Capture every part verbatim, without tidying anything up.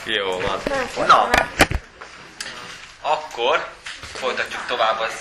Jó van. Na, akkor folytatjuk tovább az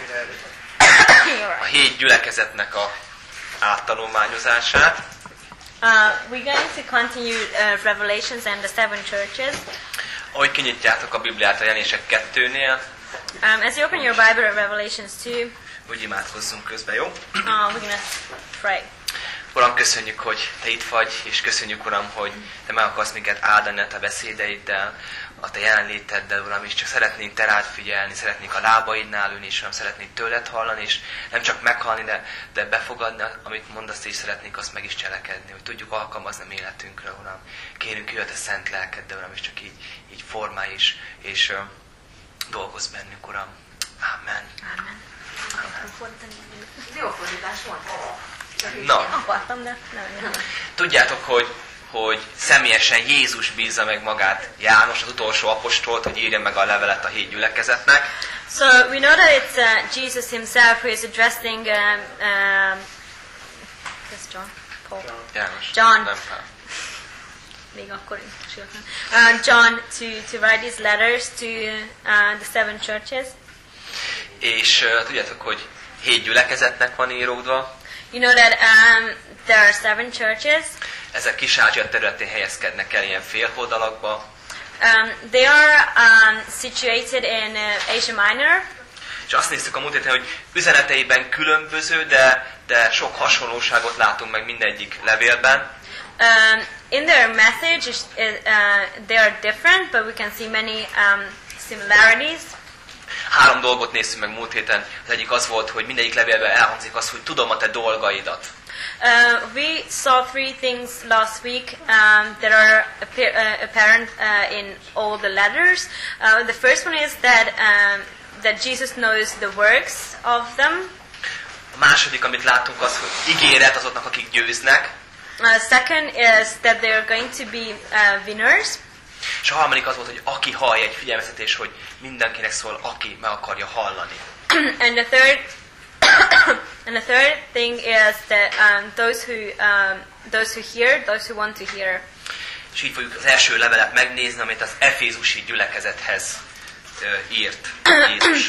a hét gyülekezetnek a áttanulmányozását. Uh, we're going to continue uh, Revelations and the seven churches. Ahogy kinyitjátok a Bibliát a Jelenések kettőnél, Um, as you open your Bible at Revelations two, úgy imádkozzunk közben, jó? uh, we're going to pray. Uram, köszönjük, hogy Te itt vagy, és köszönjük, Uram, hogy Te meg akarsz minket áldani a Te beszédeiddel, a Te jelenléteddel, Uram, és csak szeretnénk Te rád figyelni, szeretnénk a lábaidnál ülni, és Uram, szeretnénk tőled hallani, és nem csak meghallni, de, de befogadni, amit mondasz, és szeretnénk azt meg is cselekedni, hogy tudjuk alkalmazni a életünkre, Uram. Kérünk, jöjjön a Te szent lelkeddel, Uram, és csak így, így formálj is, és uh, dolgozz bennünk, Uram. Amen. Amen. Jó fordítás volt. Na, Akartam, de nem, nem. tudjátok, hogy, hogy személyesen Jézus bízza meg magát, János, az utolsó apostolt, hogy írja meg a levelet a hét gyülekezetnek. So we know that it's uh, Jesus himself who is addressing um, um, yes, John, Paul, János. John. Nem Pál. még akkor is uh, John to, to write these letters to uh, the seven churches. És uh, tudjátok, hogy hét gyülekezetnek van íródva. You know that um, there are seven churches. Ezek Kis-Ázsia területén helyezkednek el ilyen félholdalakba. Um, they are um, situated in uh, Asia Minor. És azt néztük a múlt héten, hogy üzeneteiben különböző, de, de sok hasonlóságot látunk meg mindegyik levélben. Um, in their message, is, uh, they are different, but we can see many um, similarities. Három dolgot néztünk meg múlt héten. Az egyik az volt, hogy mindegyik levélben elhangzik az, hogy tudom a te dolgaidat. Uh, we saw three things last week um, that are appear, uh, apparent uh, in all the letters. Uh, the first one is that um, that Jesus knows the works of them. A második, amit látunk, az, hogy ígéret azoknak, akik győznek. Uh, second is that they are going to be uh, winners. És a harmadik az volt, hogy aki hallja, egy figyelmeztetés, hogy mindenkinek szól, aki meg akarja hallani. and the third and the third thing is that um, those who um, those who hear, those who want to hear. És így fogjuk az első levelet megnézni, amit az efézusi gyülekezethez uh, írt Jézus.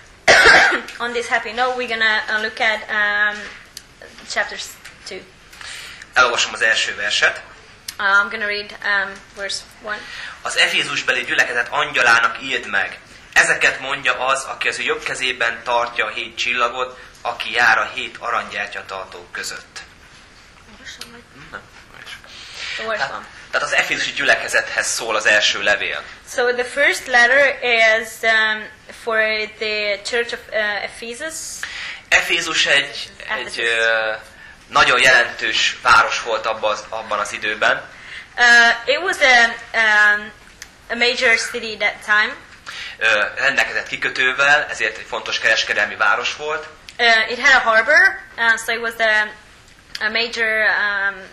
On this happy note, we're gonna uh, look at um, chapter two. Elolvasom az első verset. Uh, I'm gonna read um, verse one. Az efézusbeli gyülekezet angyalának írd meg. Ezeket mondja az, aki az ő jobb kezében tartja a hét csillagot, aki jár a hét aranygyertyatartók között. Nem. The worst Tehát, one. tehát az efézusi gyülekezethez szól az első levél. So the first letter is um, for the church of uh, Ephesus. Efézus egy, egy uh, nagyon jelentős város volt abban az, abban az időben. Uh, it was a, um, a major city that time. Uh, rendelkezett kikötővel, ezért egy fontos kereskedelmi város volt. Uh, it had a harbor, uh, so it was a, a major um,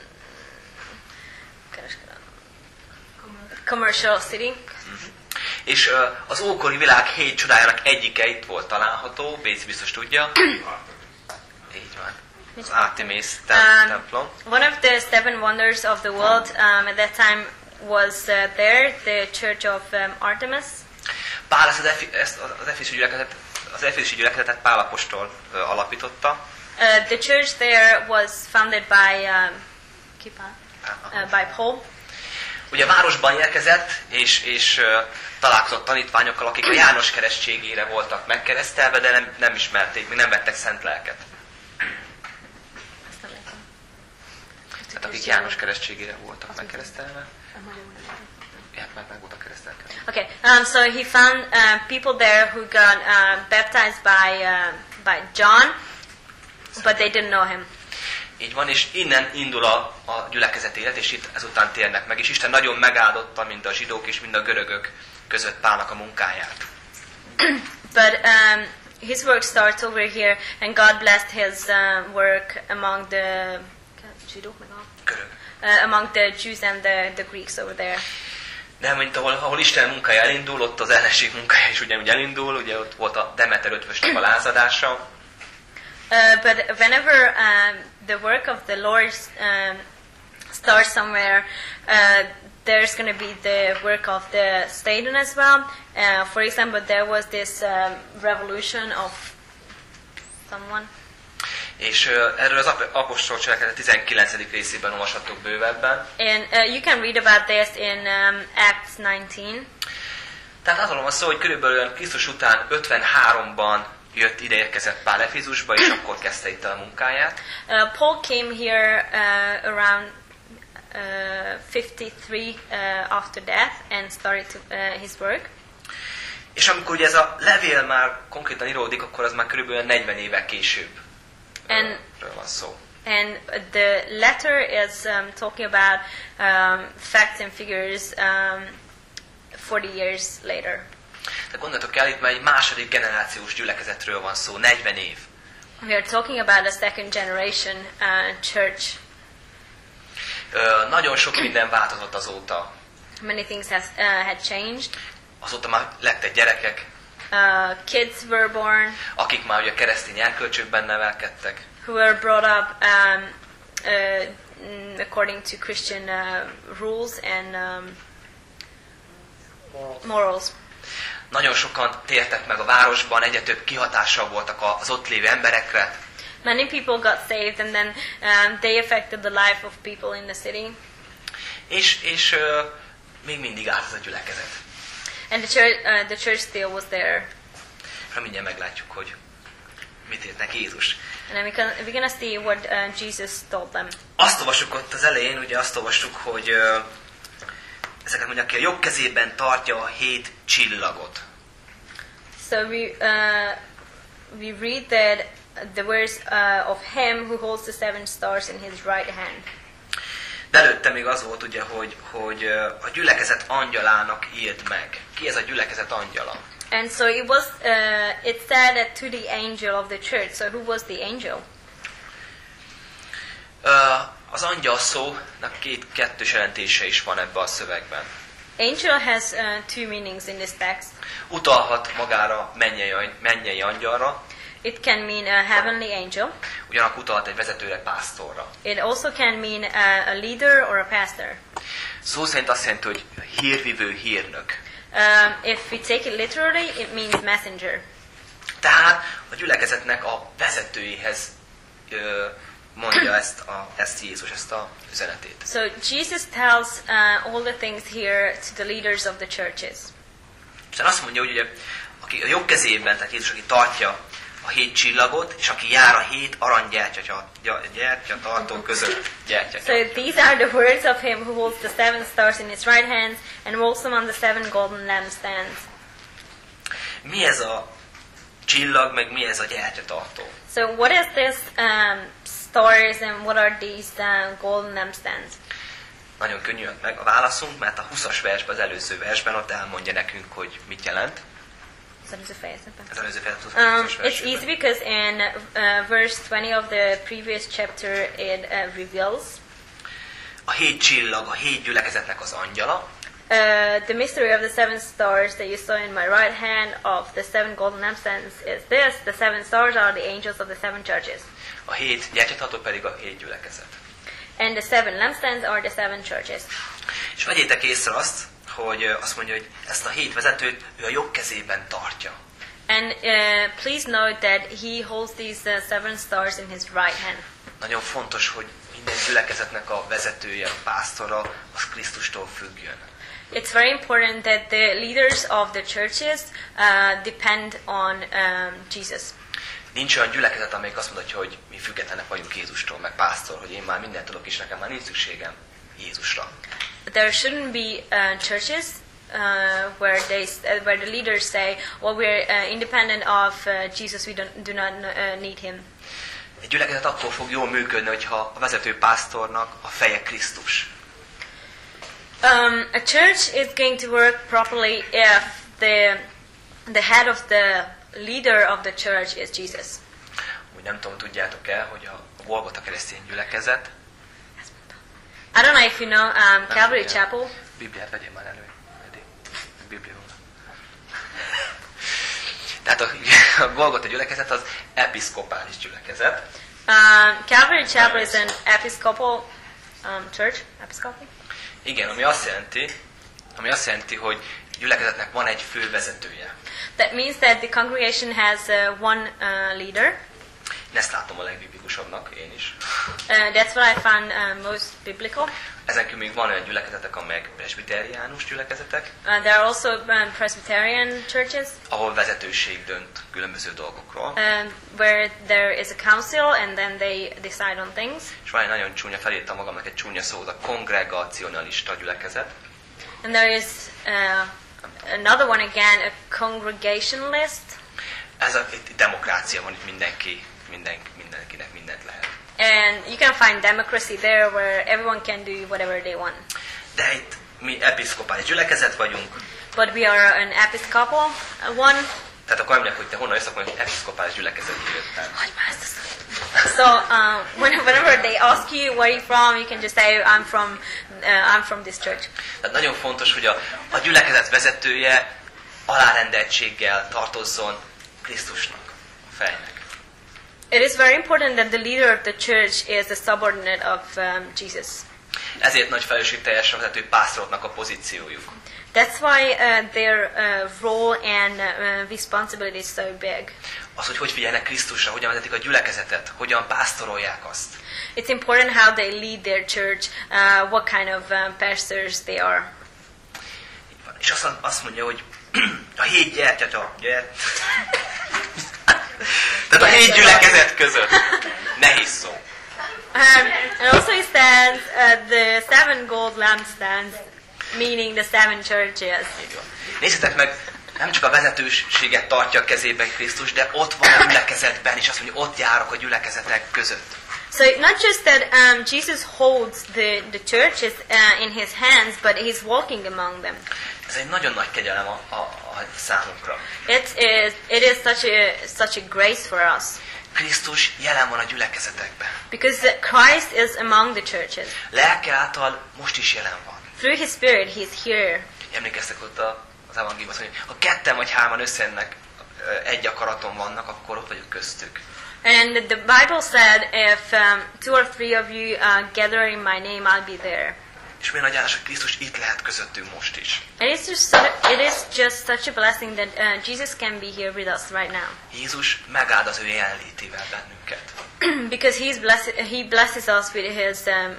commercial city. És uh, az ókori világ hét csodájának egyike itt volt található, Béci biztos tudja. Így van. Az Artemis Um, templom. one of the seven wonders of the world um, at that time was uh, there, the church of um, Artemis. Pál ezt az, Efi, ezt az efézusi gyülekezetet, az efézusi gyülekezetet Pál apostol uh, alapította. Uh, the church there was founded by um, uh, by Paul. Ugye városban érkezett, és, és uh, találkozott tanítványokkal, akik a János keresztségére voltak megkeresztelve, de nem, nem ismerték, még nem vettek szent lelket. Tehát akik János keresztségére voltak megkeresztelve. Ja, meg, meg voltak keresztelkedve. Okay, um, so he found uh, people there who got uh, baptized by uh, by John, but they didn't know him. Így van, és innen indul a, a gyülekezet élet, és itt ezután térnek meg. És Isten nagyon megáldotta mind a zsidók és mind a görögök között Pálnak a munkáját. But um, his work starts over here, and God blessed his uh, work among the Görög. uh, among the Jews and the, the Greeks over there. De mint ahol, ahol Isten munkája elindul, ott az ellenség munkája is ugyanúgy elindul, ugye ott volt a Demeter ötvösnek a lázadása. Uh, but whenever um, the work of the Lord um, starts somewhere, uh, there's going to be the work of the state as well. Uh, for example, there was this um, revolution of someone. És uh, erről az apostol cselekedet tizenkilencedik részében olvashatok bővebben. And uh, you can read about this in um, Acts nineteen. Tehát arról van szó, hogy körülbelül Krisztus után ötvenháromban jött ide érkezett Pál Efézusba, és akkor kezdte itt a munkáját. Uh, Paul came here uh, around uh, fifty-three uh, after death and started to, uh, his work. És amikor ugye ez a levél már konkrétan íródik, akkor az már körülbelül negyven évek később. And, van szó. and the letter is um, talking about um, facts and figures um, forty years later. De gondoltok el, itt már egy második generációs gyülekezetről van szó, negyven év. We are talking about a second generation uh, church. Ö, nagyon sok minden változott azóta. Many things has, uh, had changed. Azóta már lettek gyerekek, Uh, kids were born akik már ugye keresztény erkölcsökben nevelkedtek. who were brought up um, uh, mm, according to Christian uh, rules and um, morals. Nagyon sokan tértek meg a városban, egyre több kihatással voltak az ott lévő emberekre. Many people got saved and then um, they affected the life of people in the city. És, és uh, még mindig állt az a gyülekezet. And the church, uh, the church still was there. És mindjárt meglátjuk, hogy mit értek Jézus. And then we can, we're going to see what uh, Jesus told them. Azt olvassuk ott az elején, ugye azt olvassuk, hogy uh, ezeket mondja, aki a jobb kezében tartja a hét csillagot. So we uh, we read that the words uh, of him who holds the seven stars in his right hand. De előtte még az volt ugye, hogy, hogy uh, a gyülekezet angyalának írd meg. Ki ez a gyülekezet angyala? And so it was uh, it said that to the angel of the church. So who was the angel? Uh, az angyal szónak két kettős jelentése is van ebben a szövegben. Angel has uh, two meanings in this text. Utalhat magára mennyei, mennyei angyalra, It can mean a heavenly angel. ugyanakkor utalhat egy vezetőre, pásztorra. It also can mean a, a leader or a pastor. Szó szerint azt jelenti, hogy hírvivő, hírnök. Um, if we take it literally, it means messenger. Tehát a gyülekezetnek a vezetőihez ö, mondja ezt, a, ezt Jézus, ezt a üzenetét. So Jesus tells uh, all the things here to the leaders of the churches. És azt mondja, hogy ugye, aki a jobb kezében, tehát Jézus, aki tartja a hét csillagot, és aki jár a hét aranygyertya tartó között. So these are the words of him who holds the seven stars in his right hand and rolls them on the seven golden lampstands. Mi ez a csillag, meg mi ez a gyertyatartó? So what is this um, stars and what are these uh, golden lampstands? Nagyon könnyű meg a válaszunk, mert a huszas versben, az előző versben ott elmondja nekünk, hogy mit jelent. Az előző Um, it's easy because in uh, verse twenty of the previous chapter it uh, reveals. A hét csillag, a hét gyülekezetnek az angyala. Uh, the mystery of the seven stars that you saw in my right hand of the seven golden lampstands is this: the seven stars are the angels of the seven churches. A hét gyertyatartó pedig a hét gyülekezet. And the seven lampstands are the seven churches. És vegyétek észre azt, hogy azt mondja, hogy ezt a hét vezetőt ő a jobb kezében tartja. And uh, please note that he holds these uh, seven stars in his right hand. Nagyon fontos, hogy minden gyülekezetnek a vezetője, a pásztora, az Krisztustól függjön. It's very important that the leaders of the churches uh, depend on um, Jesus. Nincs olyan gyülekezet, amelyik azt mondja, hogy mi függetlenek vagyunk Jézustól, meg pásztor, hogy én már mindent tudok, és nekem már nincs szükségem Jézusra. There shouldn't be uh, churches uh, where they uh, where the leaders say, "Well, we're uh, independent of uh, Jesus. We don't do not uh, need him." Egy gyülekezet akkor fog jól működni, hogyha a vezető pásztornak a feje Krisztus. Um, a church is going to work properly if the the head of the leader of the church is Jesus. Úgy nem tudom, tudjátok el, hogy a Golgota keresztény gyülekezet. I don't know if you know um, Calvary Chapel. Bibliát vegyél már elő. Biblia van. Tehát a, a Golgota gyülekezet az episzkopális gyülekezet. Um, Calvary Chapel is an episcopal um, church. Episcopal? Igen, ami azt jelenti, ami azt jelenti, hogy gyülekezetnek van egy fő vezetője. That means that the congregation has uh, one uh, leader. Én ezt látom a legbiblikusabbnak, én is. Uh, that's what I found uh, most biblical. Ezen kívül még van olyan gyülekezetek, amelyek presbiteriánus gyülekezetek, Uh, there are also um, Presbyterian churches ahol vezetőség dönt különböző dolgokról. um, where there is a council and then they decide on things. És van egy nagyon csúnya, felírtam magamnak egy csúnya szót, a kongregacionalista gyülekezet. And there is uh, another one again, a congregationalist. Ez a itt demokrácia van, itt mindenki, minden, mindenkinek mindent lehet. And you can find democracy there where everyone can do whatever they want. De itt mi episzkopális gyülekezet vagyunk, But we are an episcopal uh, one. tehát akkor emlék, hogy te honnan jössz, akkor hogy episzkopális gyülekezetből jöttem. So um, when, whenever they ask you where you're from, you can just say I'm from uh, I'm from this church. Tehát nagyon fontos, hogy a, a gyülekezet vezetője alárendeltséggel tartozzon Krisztusnak, a fejnek. It is very important that the leader of the church is the subordinate of um, Jesus. Ezért nagy felelősségteljes a vezető pásztoroknak a pozíciójuk. That's why uh, their uh, role and uh, responsibility is so big. Az, hogy hogy figyelnek Krisztusra, hogyan vezetik a gyülekezetet, hogyan pásztorolják azt. It's important how they lead their church, uh, what kind of um, pastors they are. Így van. És azt, azt mondja, hogy a hét gyertyatya, gyert. Tehát a hét gyülekezet között. Nehéz szó. Um, and also he says uh, the seven gold lampstands, meaning the seven churches. Így van. Nézzétek meg, nem csak a vezetőséget tartja a kezében Krisztus, de ott van a gyülekezetben, és azt mondja, ott járok a gyülekezetek között. So not just that um, Jesus holds the, the churches uh, in his hands, but he's walking among them. Ez egy nagyon nagy kegyelem a, a, a számunkra. It is, it is such a, such a grace for us. Krisztus jelen van a gyülekezetekben. Because Christ is among the churches. Lelke által most is jelen van. Through his Spirit, he's here. Emlékeztek ott a, az evangéliumban, hogy ha ketten vagy hárman összejönnek, egy akaraton vannak, akkor ott vagyok köztük. And the Bible said, if um, two or three of you uh, gather in my name, I'll be there. És milyen nagy áldás, hogy Krisztus itt lehet közöttünk most is. And it's just, so- it is just such a blessing that uh, Jesus can be here with us right now. Jézus megáld az ő jelenlétével bennünket. Because he's blessed, he blesses us with his um,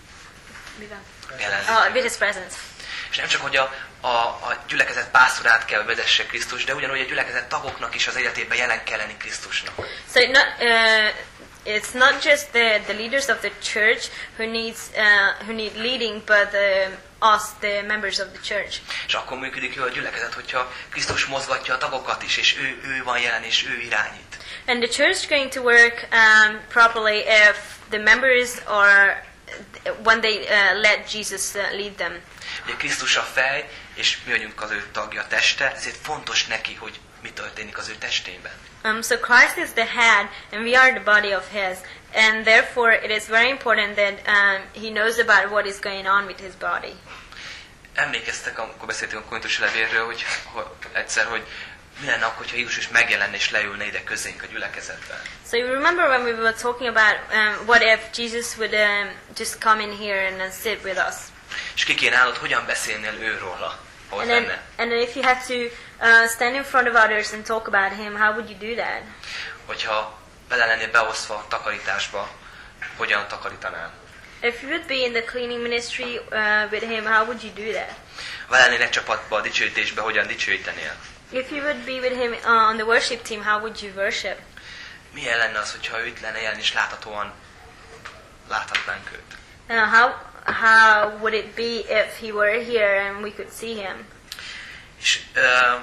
uh, Jelenlétével. with his presence. És nem csak, hogy a, a, a gyülekezet pásztorát kell vezesse Krisztus, de ugyanúgy a gyülekezet tagoknak is az életében jelen kell lenni Krisztusnak. So it not, uh, it's not just the, the leaders of the church who needs uh, who need leading, but uh, us, the members of the church. És akkor működik jó a gyülekezet, hogyha Krisztus mozgatja a tagokat is, és ő, ő van jelen, és ő irányít. And the church is going to work um, properly if the members are when they uh, let Jesus uh, lead them. Ugye Krisztus a fej, és mi vagyunk az ő tagja, teste, ezért fontos neki, hogy mi történik az ő testében. Um, so Christ is the head, and we are the body of His, and therefore it is very important that um, He knows about what is going on with His body. Emlékeztek, amikor beszéltünk a Korintusi levélről, hogy, hogy egyszer, hogy mi lenne akkor, ha Jézus is megjelenne és leülne ide közénk a gyülekezetben. So you remember when we were talking about um, what if Jesus would um, just come in here and uh, sit with us? És ki kéne állod, hogyan beszélnél őróla, ahol And then, lenne? and then if you had to uh, stand in front of others and talk about Him, how would you do that? Hogyha bele lennél beosztva a takarításba, hogyan takarítanál? If you would be in the cleaning ministry uh, with Him, how would you do that? Vele lennél egy csapatba a dicsőítésbe, hogyan dicsőítenél? If you would be with Him uh, on the worship team, how would you worship? Milyen lenne az, hogyha ő itt lenne jelen és láthatóan láthatnánk őt? Uh, how how would it be if He were here and we could see Him? És uh,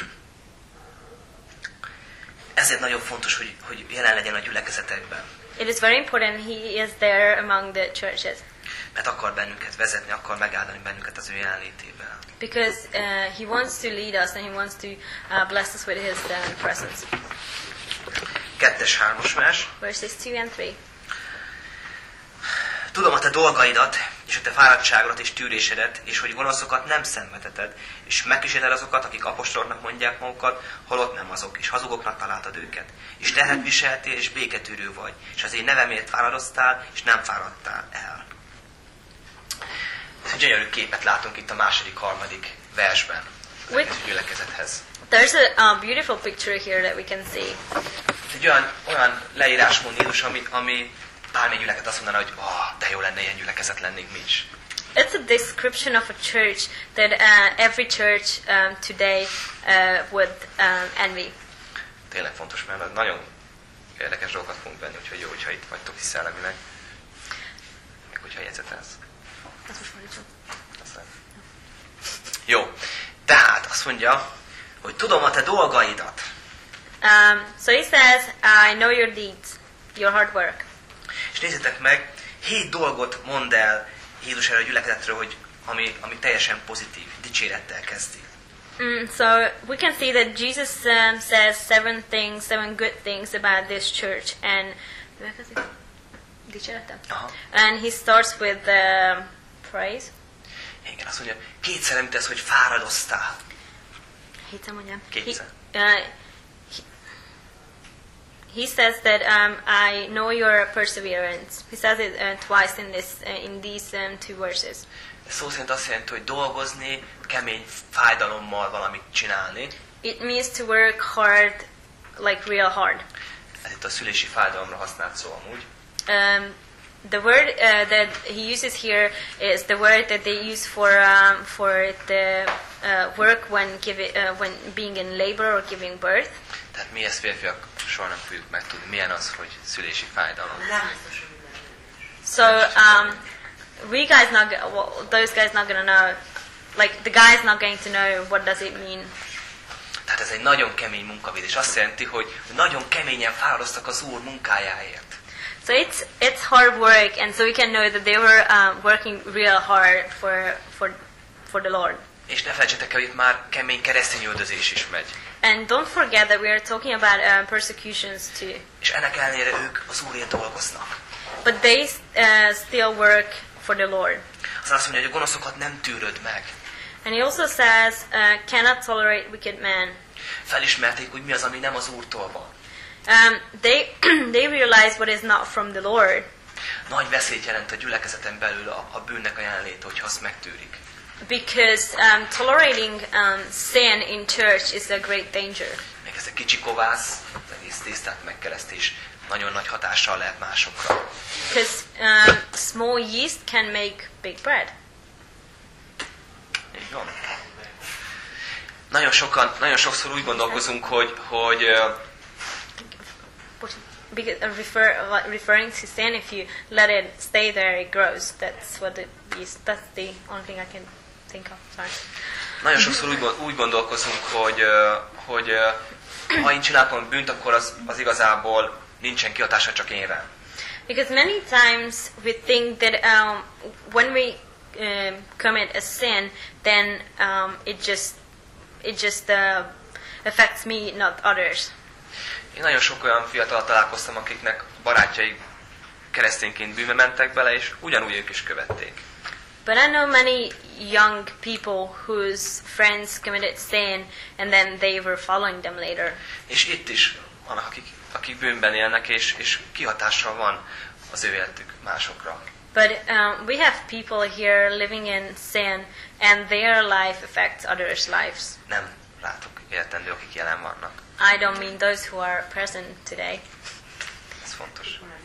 ezért nagyon fontos, hogy, hogy jelen legyen a gyülekezetekben. It is very important He is there among the churches. Mert akar bennünket vezetni, akar megáldani bennünket az ő jelenlétével. Because uh, He wants to lead us and He wants to uh, bless us with His uh, presence. Kettes, hármas vers. Verses two and three. Tudom a te dolgaidat, és a te fáradtságodat és tűrésedet, és hogy gonoszokat nem szenvedheted, és megkísérled azokat, akik apostoloknak mondják magukat, holott nem azok, és hazugoknak találtad őket. És terhet viseltél, és béketűrő vagy, és az én nevemért fáradoztál, és nem fáradtál el. Gyönyörű képet látunk itt a második, harmadik versben az With- egész gyülekezethez. There's a, a beautiful picture here that we can see. Egy olyan, olyan leírásmód Jézus, ami, ami bármely gyülekezet azt mondaná, hogy oh, de jó lenne, ilyen gyülekezet lennénk mi is. It's a description of a church that uh, every church um, today uh, would um, envy. Tényleg fontos, mert nagyon érdekes dolgokat fogunk benni, úgyhogy jó, hogyha itt vagytok is szellemileg. Meg hogyha jegyzetelsz. Aztán. Jó. Tehát azt mondja, hogy tudom a te dolgaidat. Um, so he says, I know your deeds, your hard work. És nézzétek meg, hét dolgot mond el Jézus erről a gyülekezetről, hogy ami, ami teljesen pozitív, dicsérettel kezdi. Mm, so we can see that Jesus um, says seven things, seven good things about this church, and Aha. and he starts with uh, praise. Igen, azt mondja, kétszer említesz, hogy fáradoztál. Hétszer mondjam. Kétszer. He, uh, he, he says that um, I know your perseverance. He says it uh, twice in this uh, in these um, two verses. Ez szó szerint azt jelenti, hogy dolgozni, kemény fájdalommal valamit csinálni. It means to work hard, like real hard. Ez itt a szülési fájdalomra használt szó amúgy. Um, the word uh, that he uses here is the word that they use for um, for the uh, work when giving uh, when being in labor or giving birth. Tehát mi ezt férfiak soha nem fogjuk megtudni. Milyen az, hogy szülési fájdalom. So um, we guys not go- well, those guys not gonna know, like the guy's not going to know what does it mean. Tehát ez egy nagyon kemény munkavégzés. Azt jelenti, hogy nagyon keményen fáradoztak az Úr munkájáért. So it's it's hard work, and so we can know that they were um, working real hard for for for the Lord. És ne felejtsétek el, hogy itt már kemény keresztény üldözés is megy. And don't forget that we are talking about uh, persecutions too. És ennek ellenére ők az Úrért dolgoznak. But they uh, still work for the Lord. Aztán azt mondja, hogy a gonoszokat nem tűröd meg. And he also says, uh, cannot tolerate wicked men. Felismerték, hogy mi az, ami nem az Úrtól van. Um, they they realize what is not from the Lord. Nagy veszélyt jelent a gyülekezeten belül a, a bűnnek a jelenléte, hogyha azt megtűrik. Because um, tolerating um, sin in church is a great danger. Még ez a kicsi kovász, az egész tésztát megkeresztés nagyon nagy hatással lehet másokra. Because um, small yeast can make big bread. Így van. Nagyon sokan, nagyon sokszor úgy gondolkozunk, hogy, hogy uh, Because uh, refer, uh, referring to sin, if you let it stay there, it grows. That's what the yeast. That's the only thing I can think of. Sorry. nagyon sokszor úgy, gond- úgy gondolkozunk, hogy, uh, hogy uh, ha én csinálom bűnt, akkor az, az igazából nincsen kihatása csak én rám. Because many times we think that um, when we um, commit a sin, then um, it just it just uh, affects me, not others. Én nagyon sok olyan fiatal találkoztam, akiknek barátjai keresztényként bűnbe mentek bele, és ugyanúgy ők is követték. But I know many young people whose friends committed sin, and then they were following them later. És itt is vannak, akik, akik bűnben élnek, és, és kihatással van az ő életük másokra. But um, we have people here living in sin, and their life affects others' lives. Nem látok értendő, akik jelen vannak. I don't mean those who are present today. Ez fontos.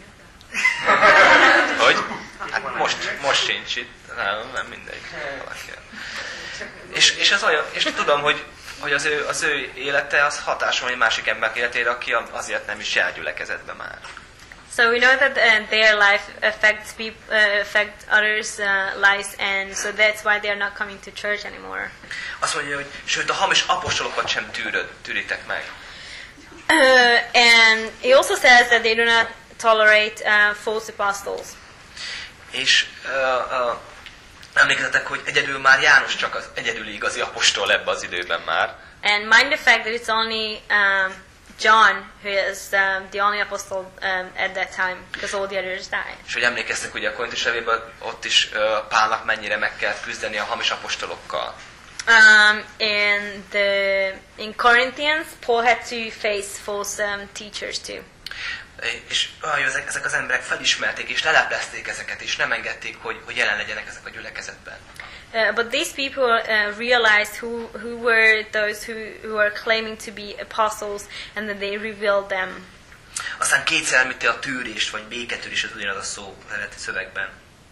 Hogy? Hát most, most sincs itt. Nem, nem mindegy. Valaki. És, és, ez olyan, és tudom, hogy, hogy az, ő, az ő élete az hatása van egy másik ember életére, aki azért nem is jár gyülekezetbe már. So we know that uh, their life affects people, uh, affect others' uh, lives, and so that's why they are not coming to church anymore. Azt mondja, hogy sőt a hamis apostolokat sem tűröd, tűritek meg. Uh, and he also says that they do not tolerate uh, false apostles. És uh, uh, emlékezzetek, hogy egyedül már János csak az egyedüli igazi apostol ebbe az időben már. And mind the fact that it's only um, John who is um, the only apostle um, at that time, because all the others died. És hogy emlékeztek, ugye a Korintus levélben ott is uh, Pálnak mennyire meg kellett küzdeni a hamis apostolokkal. Um, in the in Corinthians, Paul had to face false um, teachers too. És olyan, ezek, ezek az emberek felismerték, és leleplezték ezeket, és nem engedték, hogy, hogy jelen legyenek ezek a gyülekezetben. Uh, but these people uh, realized who, who were those who, who were claiming to be apostles, and that they revealed them. Aztán kétszer említi a tűrést, vagy béketűrést, az ugyanaz a szó az eredeti szövegben.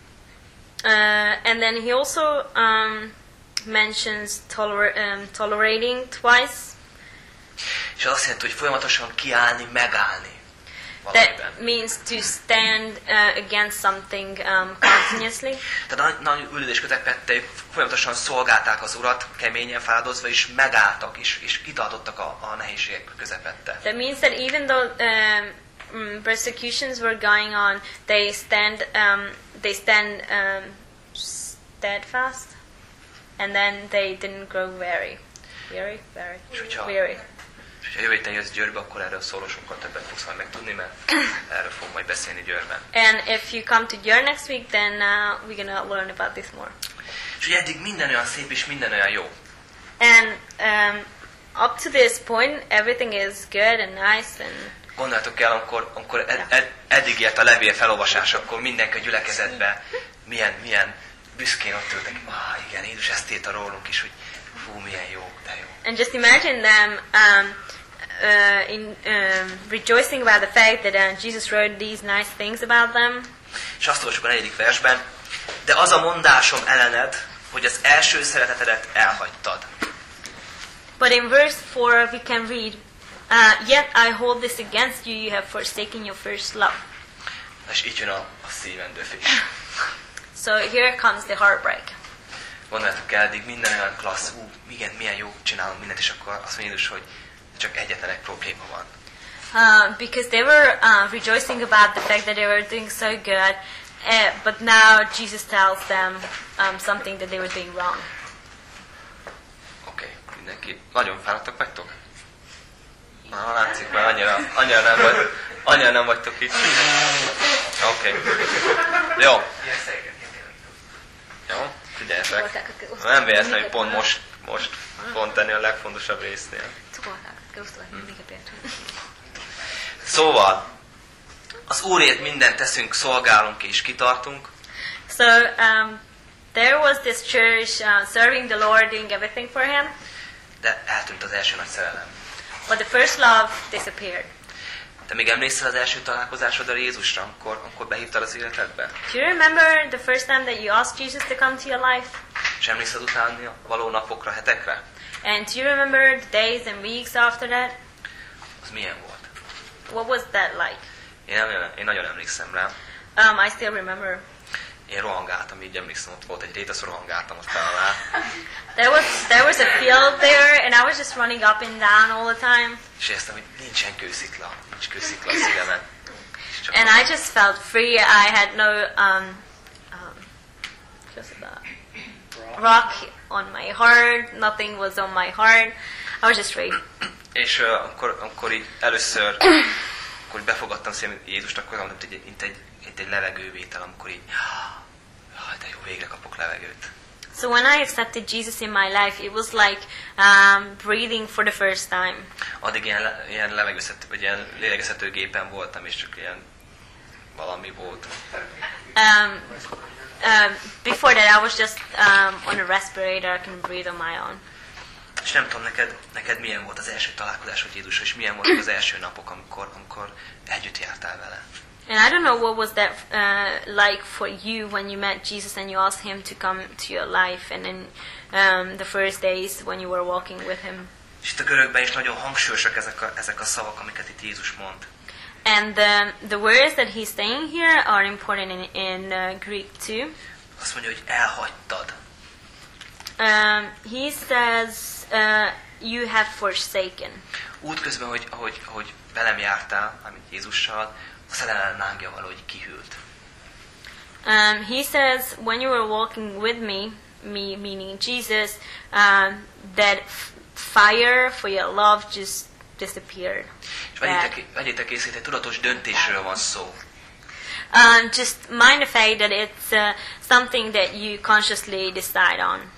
Uh, and then he also um, mentions toler- um, tolerating twice. És az azt jelenti, hogy folyamatosan kiállni, megállni. That means to stand uh, against something um, continuously. Tehát nagy üldözés közepette folyamatosan szolgálták az Urat, keményen fáradozva, és megálltak, és, és kitartottak a, a nehézségek közepette. That means that even though um, persecutions were going on, they stand, um, they stand um, steadfast, and then they didn't grow weary, weary, weary, weary. És ha jövő héten jössz Győrbe, akkor erről szóló sokkal többet fogsz majd megtudni, mert erről fog majd beszélni Győrben. And if you come to Győr next week, then uh, we're gonna learn about this more. És ugye eddig minden olyan szép és minden olyan jó. And um, up to this point, everything is good and nice and. Gondoltok el, amikor, amikor ed, ed, eddig ért a levél felolvasása, akkor mindenki a gyülekezetben milyen, milyen büszkén ott ültek. Ah, igen, Jézus ezt írta rólunk is, hogy fú, milyen jó, de jó. And just imagine them um, uh, in, um, rejoicing about the fact that uh, Jesus wrote these nice things about them. És azt olvasjuk a negyedik versben, de az a mondásom ellened, hogy az első szeretetedet elhagytad. But in verse four we can read, uh, yet I hold this against you, you have forsaken your first love. És itt jön a, a szívendőfés. So here comes the heartbreak. Gondoljátok el, eddig minden olyan klassz, ú, igen, milyen jó, csinálunk mindent, és akkor azt mondja Jézus, hogy csak egyetlen egy probléma van. Uh, because they were uh, rejoicing about the fact that they were doing so good, uh, but now Jesus tells them um, something that they were doing wrong. Oké, okay, mindenki. Nagyon fáradtak vagytok? Na, látszik, mert annyira, annyira, nem, vagy, annyira nem vagytok itt. Oké. Okay. Jó. Jó, figyeljetek. Nem véletlen, hogy pont most, most pont tenni a legfontosabb résznél. Szóval, az Úrért mindent teszünk, szolgálunk és kitartunk. So, um, there was this church uh, serving the Lord, doing everything for Him. De eltűnt az első nagy szerelem. But the first love disappeared. Te még emlékszel az első találkozásodra Jézusra, amikor, amikor behívtad az életedbe? Do you remember the first time that you asked Jesus to come to your life? És emlékszel utána való napokra, hetekre? And do you remember the days and weeks after that? Az milyen volt? What was that like? Én, nagyon, én nagyon emlékszem rá. Um, I still remember. Én rohangáltam, így emlékszem, ott volt egy rét, azt rohangáltam aztán alá. There was there was a field there, and I was just running up and down all the time. És éreztem, hogy nincsen kőszikla, nincs kőszikla a szívemen. And I just felt free. I had no um, um, rock on my heart. Nothing was on my heart. I was just free. És uh, amikor, amikor így először, akkor így befogadtam szépen Jézust, akkor mondtam, hogy mint egy, egy, egy levegővétel, amikor így, ah, de jó, végre kapok levegőt. So when I accepted Jesus in my life, it was like um, breathing for the first time. Addig ilyen, ilyen levegőszető, vagy ilyen lélegeztetőgépen voltam, és csak ilyen valami volt. Um, um, before that, I was just um, on a respirator. I can breathe on my own. És nem tudom, neked, neked milyen volt az első találkozásod Jézussal, és milyen voltak az első napok, amikor, amikor együtt jártál vele. And I don't know what was that uh, like for you when you met Jesus and you asked Him to come to your life, and then um, the first days when you were walking with Him. És itt a görögben is nagyon hangsúlyosak ezek a, ezek a szavak, amiket itt Jézus mond. And the, the words that He's saying here are important in, in uh, Greek too. Azt mondja, hogy elhagytad. Um, he says, uh, you have forsaken. Útközben, hogy, ahogy, ahogy velem jártál, amit Jézussal, a szerelem lángja valahogy kihűlt. Um, he says, when you were walking with me, me meaning Jesus, um, that f- fire for your love just disappeared. És vegyétek, vegyétek észre, hogy egy tudatos döntésről van szó. Um, just mind the fact that it's uh, something that you consciously decide on.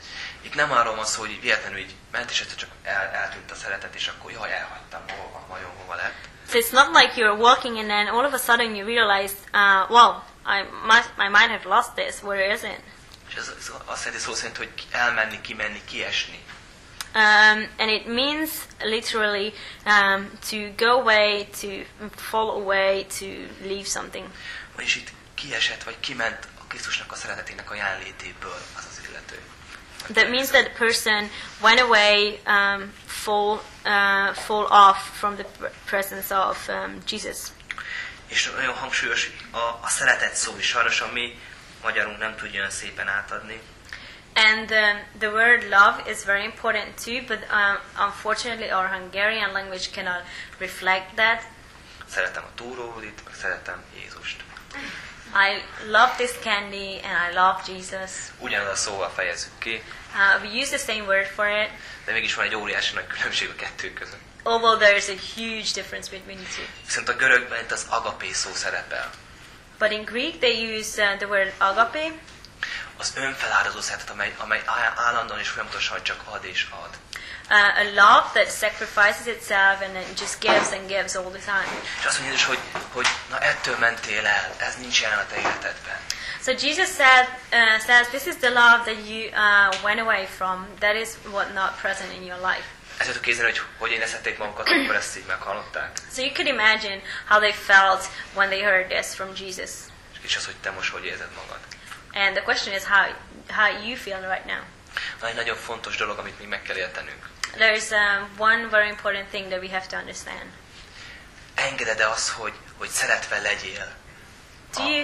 Itt nem arról van szó, hogy véletlenül így ment, és egyszer csak el, eltűnt a szeretet, és akkor jaj, elhagytam, hova, vajon hova lett. So it's not like you're walking and then all of a sudden you realize, uh, well, I must, I might have lost this. Where is it? És ez, ez azt jelenti szó szerint, hogy elmenni, kimenni, kiesni. Um, and it means literally um, to go away, to fall away, to leave something. És itt kiesett, vagy kiment a Krisztusnak a szeretetének a jelenlétéből az az illető. That means that the person went away, um, fall, uh, fall off from the presence of um, Jesus. És nagyon hangsúlyos a, a szeretet szó is, sajnos a mi magyarunk nem tudja olyan szépen átadni. And uh, the word love is very important too, but uh, unfortunately our Hungarian language cannot reflect that. Szeretem a túrólit, meg szeretem Jézust. I love this candy and I love Jesus. Ugyanaz a szóval fejezzük ki, Uh, we use the same word for it, de mégis van egy óriási nagy különbség a kettő között. although there is a huge difference between the two. Viszont a görögben itt az agapé szó szerepel. But in Greek they use uh, the word agape, Az önfeláldozó szeretet, amely, amely állandóan és folyamatosan csak ad és ad. uh, a love that sacrifices itself and then just gives and gives all the time. És azt mondja Jézus, hogy, hogy na ettől mentél el, ez nincs jelen a te életedben. So Jesus said, uh, says, this is the love that you uh, went away from. That is what not present in your life. Ezt tudjuk képzelni, hogy hogy érezhették magukat, amikor ezt így meghallották. So you could imagine how they felt when they heard this from Jesus. És az, hogy te most hogy érzed magad. And the question is how how you feel right now. Na, egy nagyon fontos dolog, amit még meg kell értenünk. There's um, one very important thing that we have to understand. Engeded-e azt, hogy, hogy szeretve legyél? Do you?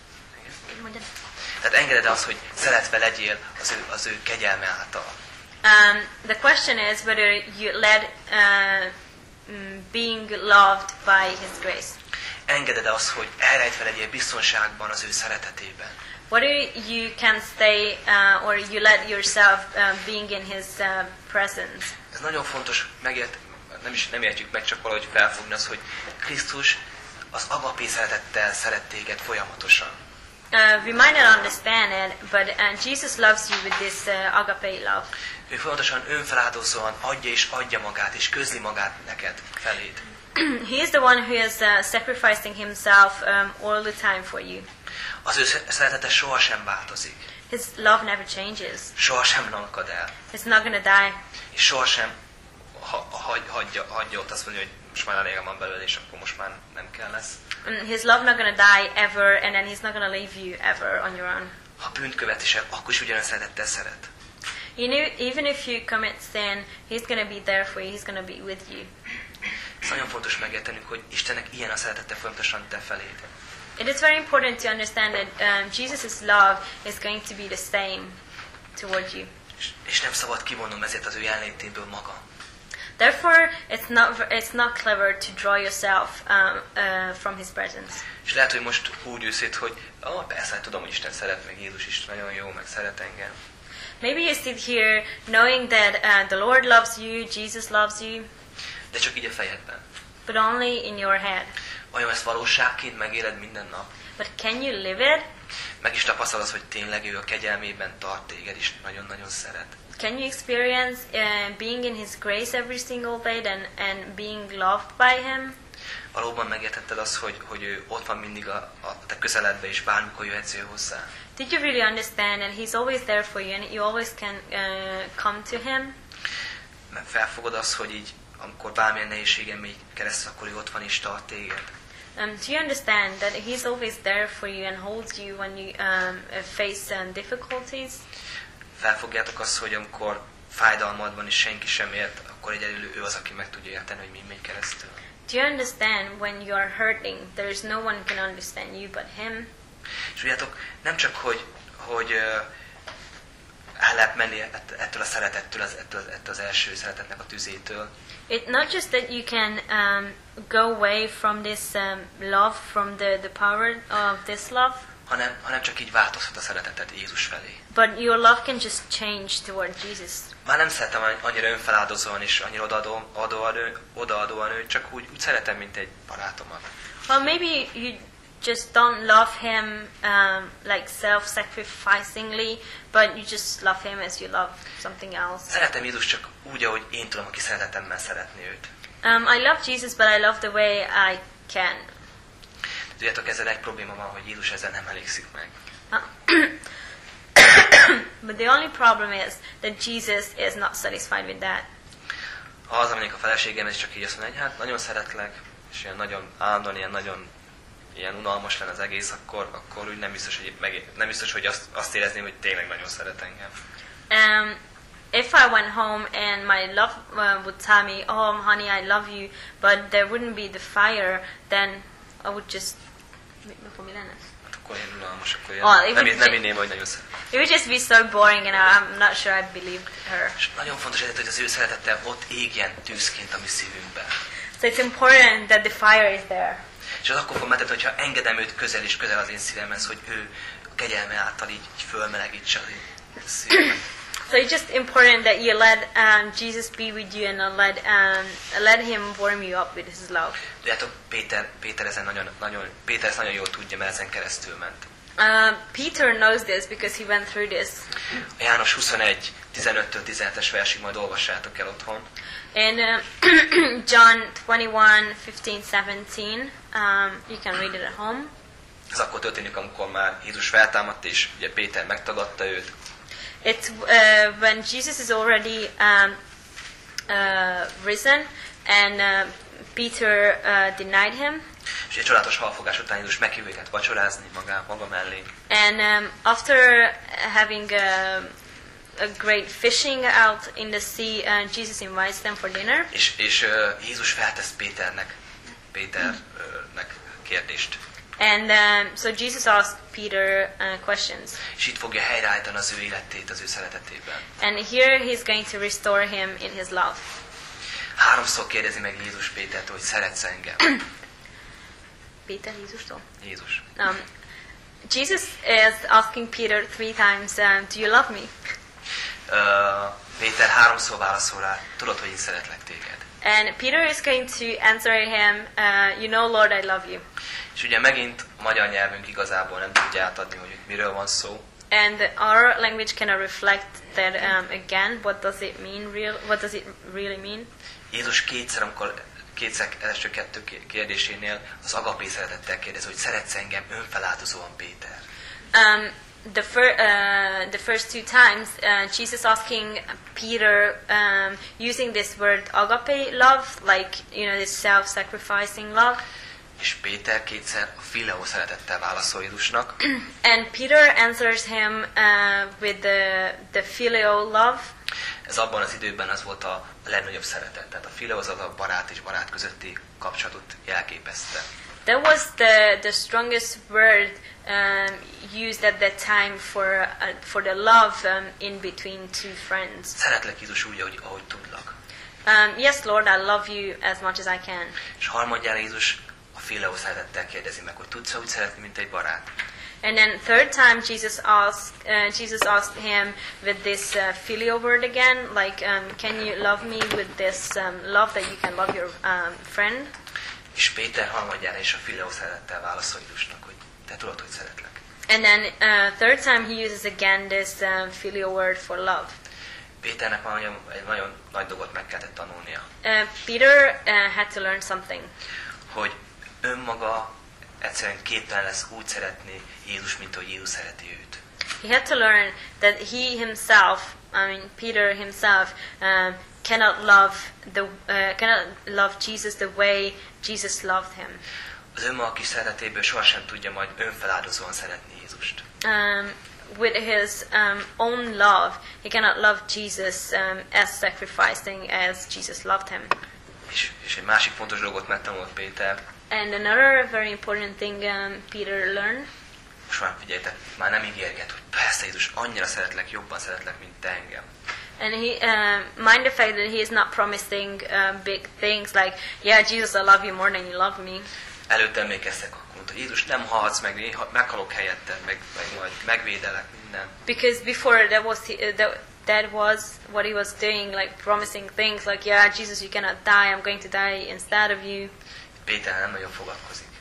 Tehát engeded azt, hogy szeretve legyél az ő, az ő kegyelme által. Um, the question is whether you let uh, mm, being loved by His grace. Engeded-e azt, hogy elrejtve legyél biztonságban az ő szeretetében? Whether you can stay uh, or you let yourself uh, being in His uh, presence. Ez nagyon fontos, megért, nem is nem értjük meg, csak valahogy felfogni az, hogy Krisztus az agapé szeretettel szeret téged folyamatosan. Uh, we might not understand it, but uh, Jesus loves you with this uh, agape love. Ő folyamatosan önfeláldozóan adja és adja magát, és közli magát neked, feléd. He is the one who is uh, sacrificing himself um, all the time for you. Az ő szeretete sohasem változik. His love never changes. Sohasem lankad el. It's not going to die. És sohasem ha, hagy, hagyja, hagyja ott azt mondja, hogy most már elég van belőle, és akkor most már nem kell lesz. Um, his love not going to die ever, and then He's not going to leave you ever on your own. Ha bűnt követések, akkor is ugyanaz szeretettel szeret. You know, even if you commit sin, He's going to be there for you. He's going to be with you. Ez nagyon fontos megértenünk, hogy Istennek ilyen a szeretete folyamatosan te feléd. It is very important to understand that um, Jesus' love is going to be the same toward you. És, és nem szabad kivonnom ezért az ő jelenlétéből magam. Therefore, it's not it's not clever to draw yourself um, uh, from His presence. És lehet, hogy most úgy ülsz itt, hogy ah, persze, tudom, hogy Isten szeret, meg Jézus is nagyon jó, meg szeret engem. Maybe you sit here knowing that uh, the Lord loves you, Jesus loves you, De csak így a fejedben. but only in your head. Vajon ezt valóságként megéled minden nap? But can you live it? Meg is tapasztalod, hogy tényleg ő a kegyelmében tart téged, és nagyon-nagyon szeret. Can you experience uh, being in His grace every single day and, and being loved by Him? Valóban megértetted azt, hogy, hogy ő ott van mindig a, a te közeledbe, és bármikor jöhetsz ő hozzá? Did you really understand that He's always there for you and you always can uh, come to Him? Meg felfogod azt, hogy így, amikor bármilyen nehézségem megy keresztül, akkor ő ott van és tart téged. Um, do you understand that He's always there for you and holds you when you um, uh, face um, difficulties? Felfogjátok azt, hogy amikor fájdalmad van és senki sem ért, akkor egyedül ő az, aki meg tudja érteni, hogy mi megy keresztül. Do you understand when you are hurting, there is no one who can understand you but Him? És tudjátok, nem csak, hogy, hogy uh, el lehet menni ettől a szeretettől, az, ettől, ettől az első szeretetnek a tüzétől, It's not just that you can um, go away from this um, love, from the, the power of this love, hanem, hanem csak így változhat a szereteted Jézus felé. but your love can just change toward Jesus. Már nem szeretem annyira önfeláldozóan és annyira odaadó, odaadó, odaadóan őt, csak úgy, úgy szeretem, mint egy barátomat. Well, maybe you just don't love him um, like self-sacrificingly, but you just love him as you love something else. Szeretem Jézus csak úgy, ahogy én tudom, aki szeretetemmel szeretni őt. Um, I love Jesus, but I love the way I can. Tudjátok, ezzel egy probléma van, hogy Jézus ezzel nem elégszik meg. But the only problem is that Jesus is not satisfied with that. Ha hazamennék a feleségemhez, csak így azt mondja, hogy hát nagyon szeretlek, és ilyen nagyon állandóan, ilyen nagyon ilyen unalmas lenne az egész, akkor, akkor úgy nem biztos, hogy, meg, nem biztos, hogy azt, azt érezném, hogy tényleg nagyon szeret engem. Um, if I went home and my love uh, would tell me, oh honey, I love you, but there wouldn't be the fire, then I would just... Akkor mi lenne? Hát akkor ilyen unalmas, akkor ilyen, Oh, nem, nem inném, hogy nagyon szeret. It would just be so boring, and I'm not sure I believed her. És nagyon fontos, hogy az ő szeretete ott égjen tűzként a mi szívünkben. So it's important that the fire is there. És az akkor fog megtenni, hogyha engedem őt közel és közel az én szívemhez, hogy ő a kegyelme által így, így fölmelegítse az én szívemet. So it's just important that you let um, Jesus be with you and let um, let him warm you up with his love. Tudjátok, Péter, Péter ezen nagyon, nagyon, Péter ezt nagyon jól tudja, mert ezen keresztül ment. Uh, Peter knows this because he went through this. A János huszonegy, tizenöttől tizenhetes versig majd olvassátok el otthon. In uh, John twenty-one, fifteen, seventeen, um, you can read it at home. Ez akkor történik, amikor már Jézus feltámadt, és ugye Péter megtagadta őt. It's uh, when Jesus is already um, uh, risen and uh, Peter uh, denied him. És egy csodálatos halfogás után Jézus meghívja őket vacsorázni magá, maga mellé. And um, after having a, a great fishing out in the sea, uh, Jesus invites them for dinner. És, és uh, Jézus feltesz Péternek, Péternek kérdést. And um, so Jesus asked Peter uh, questions. És itt fogja helyreállítani az ő életét, az ő szeretetében. And here he's going to restore him in his love. Háromszor kérdezi meg Jézus Pétertől, hogy szeretsz engem. Péter Jézustól? Jézus. Um, Jesus is asking Peter three times, um, do you love me? Uh, Péter háromszor válaszol rá, tudod, hogy én szeretlek téged. And Peter is going to answer him, uh, you know, Lord, I love you. És ugye megint a magyar nyelvünk igazából nem tudja átadni, hogy miről van szó. And our language cannot reflect that um, again. What does it mean? Real? What does it really mean? Jézus kétszer, amikor kétszer első kettő kérdésénél az agapé szeretettel kérdez, hogy szeretsz engem önfeláldozóan, Péter. Um, the, fir- uh, the first two times, uh, Jesus asking Peter, um, using this word agape love, like, you know, this self-sacrificing love. És Péter kétszer a fileo szeretettel válaszol Jézusnak. And Peter answers him uh, with the, the filial love. Ez abban az időben az volt a legnagyobb szeretet. Tehát a fileo az a barát és barát közötti kapcsolatot jelképezte. That was the, the strongest word um, used at that time for, uh, for the love um, in between two friends. Szeretlek Jézus úgy, ahogy, ahogy tudlak. Um, yes, Lord, I love you as much as I can. És harmadjára Jézus a fileo szeretettel kérdezi meg, hogy tudsz-e úgy szeretni, mint egy barát. And then third time Jesus asked uh, Jesus asked him with this uh, filial word again, like, um, can you love me with this um, love that you can love your um, friend? És Péter harmadjára is a fileo szeretettel válaszol Jézusnak, hogy te tudod, hogy szeretlek. And then uh, third time he uses again this um, filial word for love. Péternek már nagyon, egy nagyon nagy dolgot meg kellett tanulnia, Uh, Peter uh, had to learn something. hogy önmaga egyszerűen képtelen lesz úgy szeretni Jézus, mint ahogy Jézus szereti őt. He had to learn that he himself, I mean Peter himself, um, cannot love the uh, cannot love Jesus the way Jesus loved him. Az önmaga kis szeretetéből sohasem tudja majd önfeláldozóan szeretni Jézust. Um, with his um, own love, he cannot love Jesus um, as sacrificing as Jesus loved him. És, és egy másik fontos dolgot megtanult Péter. And another very important thing um, Peter learned. Most már figyeljetek, már nem ígérget, hogy persze Jézus, annyira szeretlek, jobban szeretlek, mint te engem. And he um, mind the fact that he is not promising uh, big things like, yeah, Jesus, I love you more than you love me. Előtte emlékeztek, akkor mondta, hogy Jézus, nem halhatsz meg, én meghalok helyetted, meg, meg majd megvédelek, minden. Because before that was he, uh, that, that was what he was doing, like promising things like, yeah, Jesus, you cannot die, I'm going to die instead of you. Péter nem nagyon fogadkozik.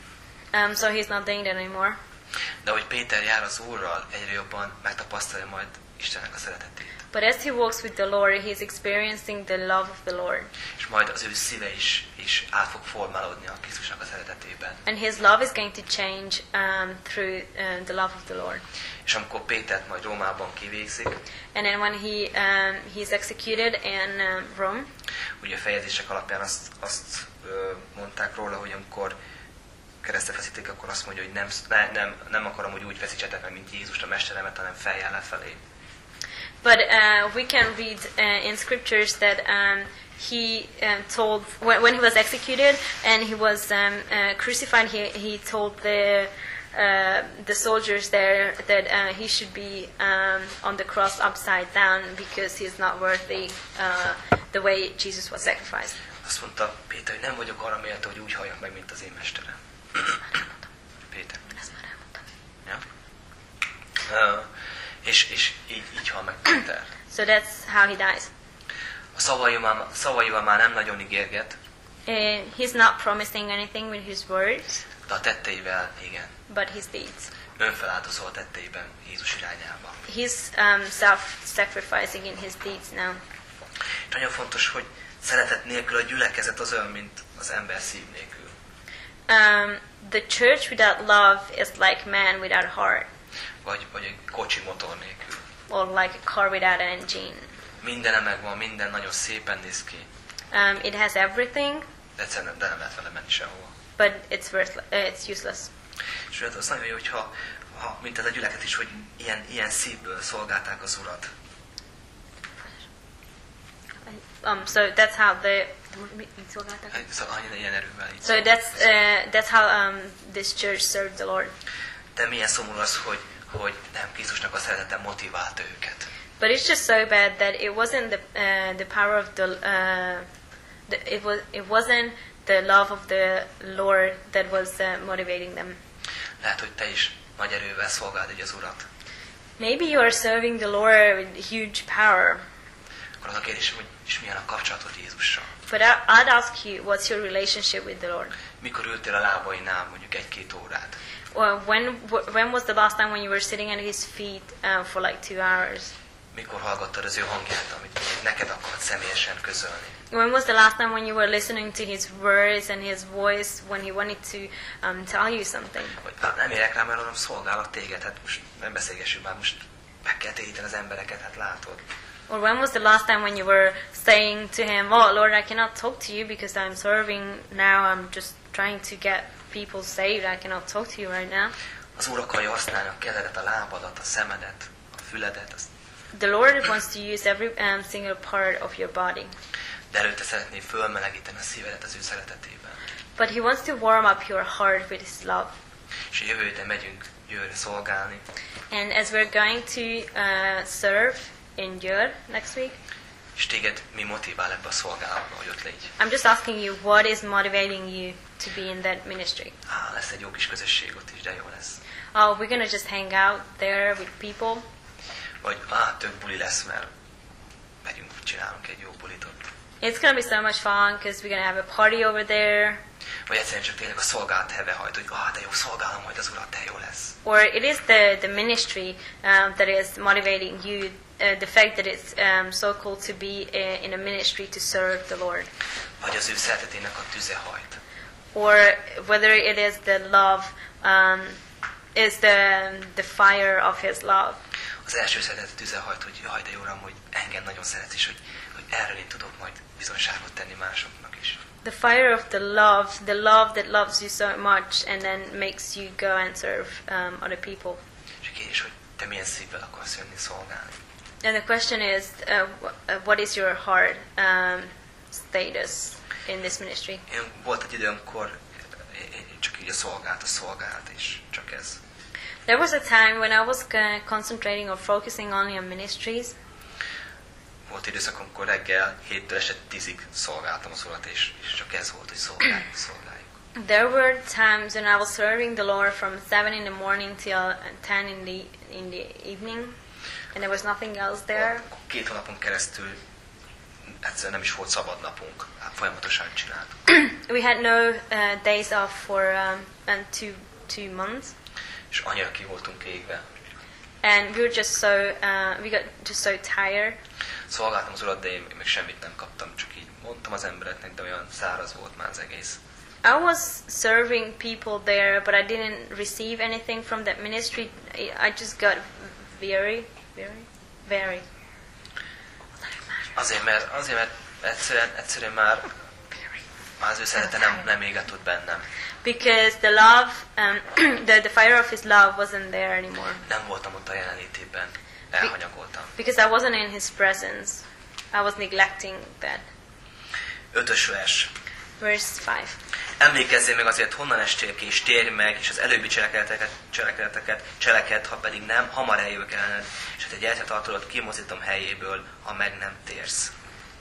Um, so he's not doing that anymore. De hogy Péter jár az Úrral, egyre jobban megtapasztalja majd Istennek a szeretetét. But as he walks with the Lord, he's experiencing the love of the Lord. És majd az ő szíve is, is át fog formálódni a Krisztusnak a szeretetében. And his love is going to change um, through uh, the love of the Lord. És amikor Pétert majd Rómában kivégzik, And then when he um, he's executed in um, Rome, ugye a fejezések alapján azt, azt ö, mondták róla, hogy amikor keresztre feszítik, akkor azt mondja, hogy nem, ne, nem, nem akarom, hogy úgy feszítsetek meg, mint Jézust a mesteremet, hanem feljel lefelé. but uh, we can read uh, in scriptures that um, he um, told when, when he was executed and he was um, uh, crucified, he he told the uh, the soldiers there that uh, he should be um, on the cross upside down because he is not worthy uh, the way Jesus was sacrificed. Azt mondta Péter, hogy nem vagyok arra méltó, hogy úgy halljak meg, mint az én mesterem. Péter. Ja? Uh, és, és így, így hal meg Péter. So that's how he dies. A szavaival, szavaival már nem nagyon ígérget, Uh, he's not promising anything with his words, de a tetteivel igen. but his deeds. Önfeláldozó a tetteiben Jézus irányába. He's um, self-sacrificing in his deeds now. És nagyon fontos, hogy szeretet nélkül a gyülekezet az olyan, mint az ember szív nélkül. Um, the church without love is like man without heart, Vagy, vagy egy kocsi motor nélkül. or like a car without an engine. Mindene megvan, minden nagyon szépen néz ki, Um, it has everything, de egyszerűen de nem lehet vele menni sehova. but it's worth, uh, it's useless. És az nagyon jó, hogyha, ha, mint ez a gyülekezet is, hogy ilyen, ilyen szívből szolgálták az Urat. Um, so that's how the Szóval annyira ilyen erővel így. so that's uh, that's how um, this church served the Lord. De milyen szomorú az, hogy, hogy nem Krisztusnak a szeretete motiválta őket. But it's just so bad that it wasn't the uh, the power of the, uh, the it was it wasn't the love of the Lord that was uh, motivating them. Lehet, hogy te is nagy erővel szolgáld így az Urat. Maybe you are serving the Lord with huge power. Akkor az a kérdés, hogy és milyen a kapcsolatod Jézussal? But I, I'd ask you, what's your relationship with the Lord? Mikor ültél a lábainál mondjuk egy-két órát? Or when wh- when was the last time when you were sitting at His feet uh, for like two hours? Mikor hallgattad az ő hangját, amit neked akart személyesen közölni? When was the last time when you were listening to His words and His voice when He wanted to um, tell you something? Hogy hát nem érek rá, mert hanem szolgálok téged, hát most nem beszélgessünk már, most meg kell téríteni az embereket, hát látod. Or when was the last time when you were saying to Him, "Oh Lord, I cannot talk to you because I'm serving now. I'm just trying to get people saved. I cannot talk to you right now." Az Úr akarja használni a kezedet, a lábadat, a szemedet, a füledet, azt. The Lord wants to use every um, single part of your body, De előtte szeretné fölmelegíteni a szívedet az ő szeretetében. but He wants to warm up your heart with His love. És jövő héten megyünk Győrre szolgálni. And as we're going to uh, serve in Győr next week, És téged mi motivál ebbe a szolgálatba, hogy ott légy? I'm just asking you, what is motivating you to be in that ministry? Á, lesz egy jó kis közösség ott is, de jó lesz. Oh, we're gonna just hang out there with people. Vagy á, több buli lesz, mert megyünk, csinálunk egy jó bulit ott. It's gonna be so much fun because we're gonna have a party over there. Vagy egyszerűen csak tényleg a szolgálat heve hajt, hogy ah, de jó, szolgálom majd az Urat, de jó lesz. Or it is the, the ministry um, that is motivating you, uh, the fact that it's um, so cool to be uh, in a ministry to serve the Lord. Vagy az ő szeretetének a tüze hajt. Or whether it is the love, um, is the, the fire of His love. Az első szeretet tüze hajt, hogy jaj, de jó Uram, hogy engem nagyon szeretsz, és hogy, hogy erről én tudok majd bizonyságot tenni másoknak is. The fire of the love, the love that loves you so much and then makes you go and serve um, other people. És a kérdés, hogy te milyen szívvel akarsz jönni szolgálni. And the question is, uh, wh- uh, what is your heart um, status in this ministry? Én volt egy idő, amikor én csak így a szolgált, a szolgált, és csak ez. There was a time when I was uh, concentrating or focusing only on ministries. Volt időszak, amikor reggel héttől este tízig szolgáltam az Urat, és, és csak ez volt, hogy szolgáljuk, szolgáljuk. There were times when I was serving the Lord from seven in the morning till ten in the in the evening, and there was nothing else there. Két hónapon keresztül egyszerűen nem is volt szabad napunk. Hát folyamatosan csináltuk. We had no uh, days off for um, and two two months, És annyira ki voltunk égve. and we were just so uh, we got just so tired. Szolgáltam az Urat, de én még semmit nem kaptam, csak így mondtam az embereknek, de olyan száraz volt már az egész. I was serving people there, but I didn't receive anything from that ministry. I just got very, very, very. Azért, mert, azért, mert egyszerűen, egyszerűen már, már az ő szeretete nem, nem égetett bennem. Because the love, um, the, the fire of his love wasn't there anymore. Nem voltam ott a jelenlétében. Elhanyagoltam. Because I wasn't in his presence. I was neglecting that. Ötös vers. Verse five. Emlékezzél meg azért, honnan estél ki, és térj meg, és az előbbi cselekedeteket, cselekedeteket cseleked, ha pedig nem, hamar eljövök ellened, és ha te gyertyatartódat kimozdítom helyéből, ha meg nem térsz.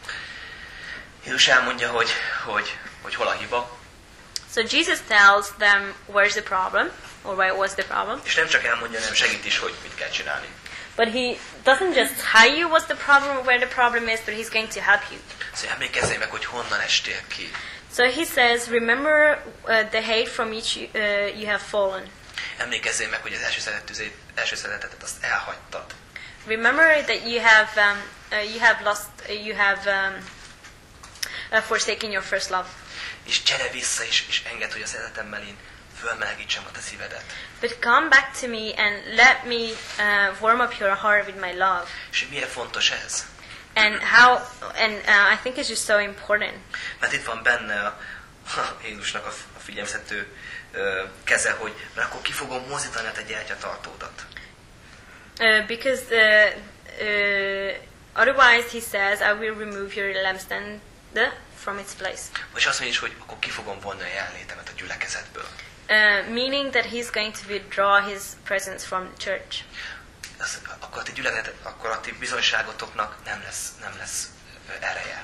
Jézus elmondja, hogy, hogy, hogy hol a hiba. So Jesus tells them where's the problem, or where was the problem. És nem csak elmondja, hanem segít is, hogy mit kell csinálni. But he doesn't just tell you what's the problem, or where the problem is, but he's going to help you. Szóval emlékezzél meg, hogy honnan estél ki. So he says, remember uh, the hate from which you, uh, you have fallen. Emlékezzél meg, hogy az első szeretetüzét, első szeretetet azt elhagytad. Remember that you have um, uh, you have lost, uh, you have um, uh, forsaken your first love. És gyere vissza, és, és engedd, hogy a szeretetemmel én fölmelegítsem a te szívedet. But come back to me and let me uh, warm up your heart with my love. És miért fontos ez? And how? And uh, I think it's just so important. Mert itt van benne a, a Jézusnak a, a figyelmeztető uh, keze, hogy mert akkor ki fogom mozdítani a te gyertyatartódat. Uh, because uh, uh, otherwise, he says, I will remove your lampstand from its place. És azt mondja is, hogy akkor ki fogom vonni a jelenlétemet a gyülekezetből. Uh, meaning that he's going to withdraw his presence from the church. Az, akkor a ti gyülekezet, akkor a ti bizonyságotoknak nem lesz, nem lesz ereje.